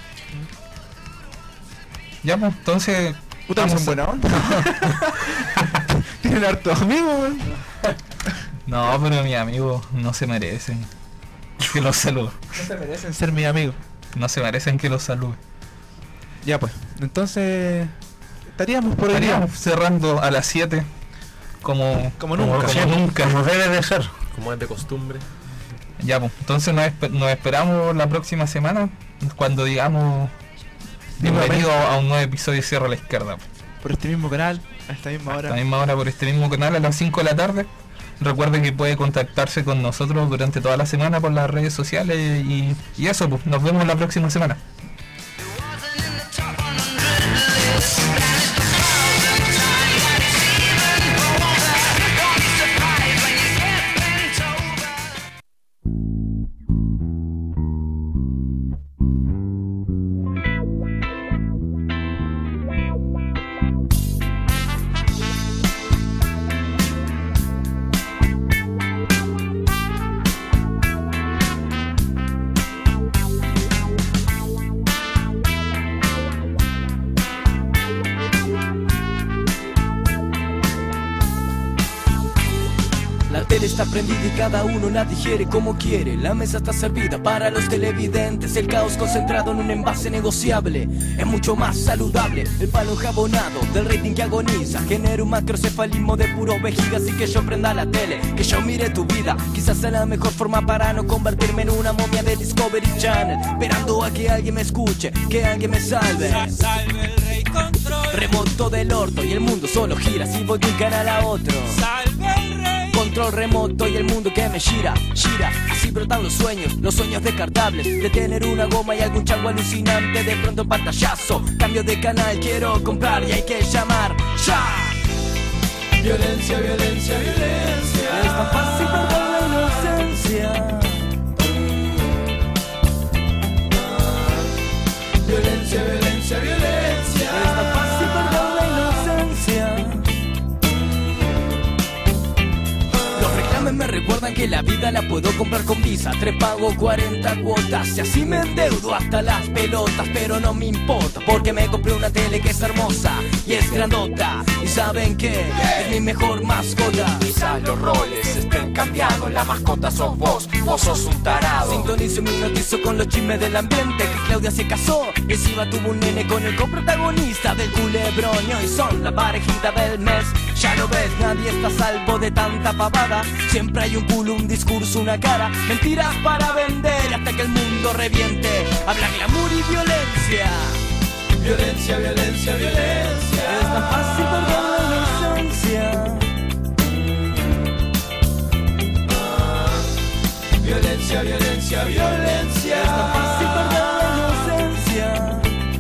Ya, pues entonces... Puta, que son buena onda. Tienen hartos amigos, weón. No, pero mis amigos no se merecen que los salude. No se merecen ser mis amigos. No se merecen que los salude. Ya pues, entonces estaríamos por hoy día. Estaríamos cerrando a las 7 como nunca. Como debe de ser. Como es de costumbre. Ya, pues, entonces nos esperamos la próxima semana cuando digamos bienvenido a un nuevo episodio de Cierra a la Izquierda. Por este mismo canal, a esta misma hora. A esta misma hora por este mismo canal a las 5 de la tarde. Recuerden que puede contactarse con nosotros durante toda la semana por las redes sociales y eso, pues, nos vemos la próxima semana. Está prendida y cada uno la digiere como quiere. La mesa está servida para los televidentes. El caos concentrado en un envase negociable es mucho más saludable. El palo jabonado del rating que agoniza genera un macrocefalismo de puro vejiga. Así que yo prenda la tele, que yo mire tu vida. Quizás sea la mejor forma para no convertirme en una momia de Discovery Channel, esperando a que alguien me escuche, que alguien me salve. Salve el rey control. Remoto del orto y el mundo solo gira si voy de un canal a otro. Salve el rey. Control remoto y el mundo que me gira. Así brotan los sueños descartables. De tener una goma y algún chango alucinante. De pronto pantallazo, cambio de canal, quiero comprar y hay que llamar ya. Violencia, violencia, violencia. Es tan fácil perder la inocencia. Violencia, violencia, violencia. Es tan fácil perder la inocencia. Los reclames me recuerdan que la vida la puedo comprar con Visa. 3 pago 40 cuotas y así me endeudo hasta las pelotas. Pero no me importa porque me compré una tele que es hermosa y es grandota. Y saben que es mi mejor mascota. Quizás los roles estén cambiados, la mascota sos vos sos un tarado. Sintonizo mi notizo con los chismes del ambiente. Que Claudia se casó y encima tuvo un nene con el coprotagonista del Culebrón. Y hoy son la parejita del mes. Ya lo ves, nadie está a salvo de tanta pavada. Siempre hay un culo, un discurso, una cara. Mentiras para vender hasta que el mundo reviente. Habla glamour y violencia. Violencia, violencia, violencia. Es tan fácil perder la inocencia. Violencia, violencia, violencia. Es tan fácil perder la inocencia.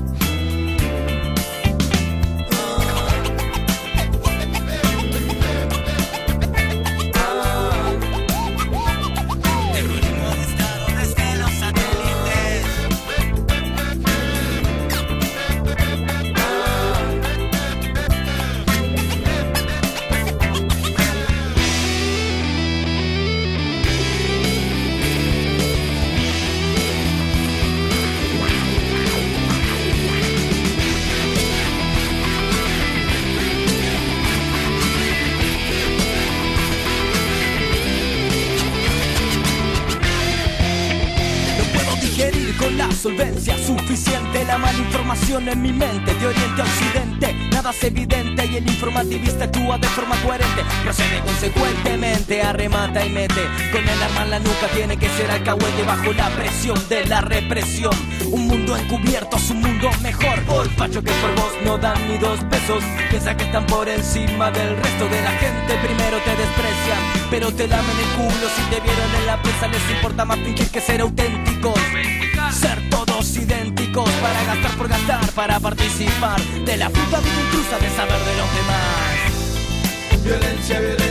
Con la solvencia suficiente, la mala información en mi mente, de oriente a occidente, nada es evidente y el informativista actúa de forma coherente, procede consecuentemente, arremata y mete, con el arma en la nuca tiene que ser alcahuete bajo la presión de la represión, un mundo encubierto es un mundo mejor, por facho que por vos no dan ni 2 pesos, piensa que están por encima del resto de la gente, primero te desprecian, pero te lamen el culo, si te vieron en la prensa les importa más fingir que ser auténticos. Ser todos idénticos para gastar por gastar, para participar de la puta vida intrusa de saber de los demás. Violencia, violencia.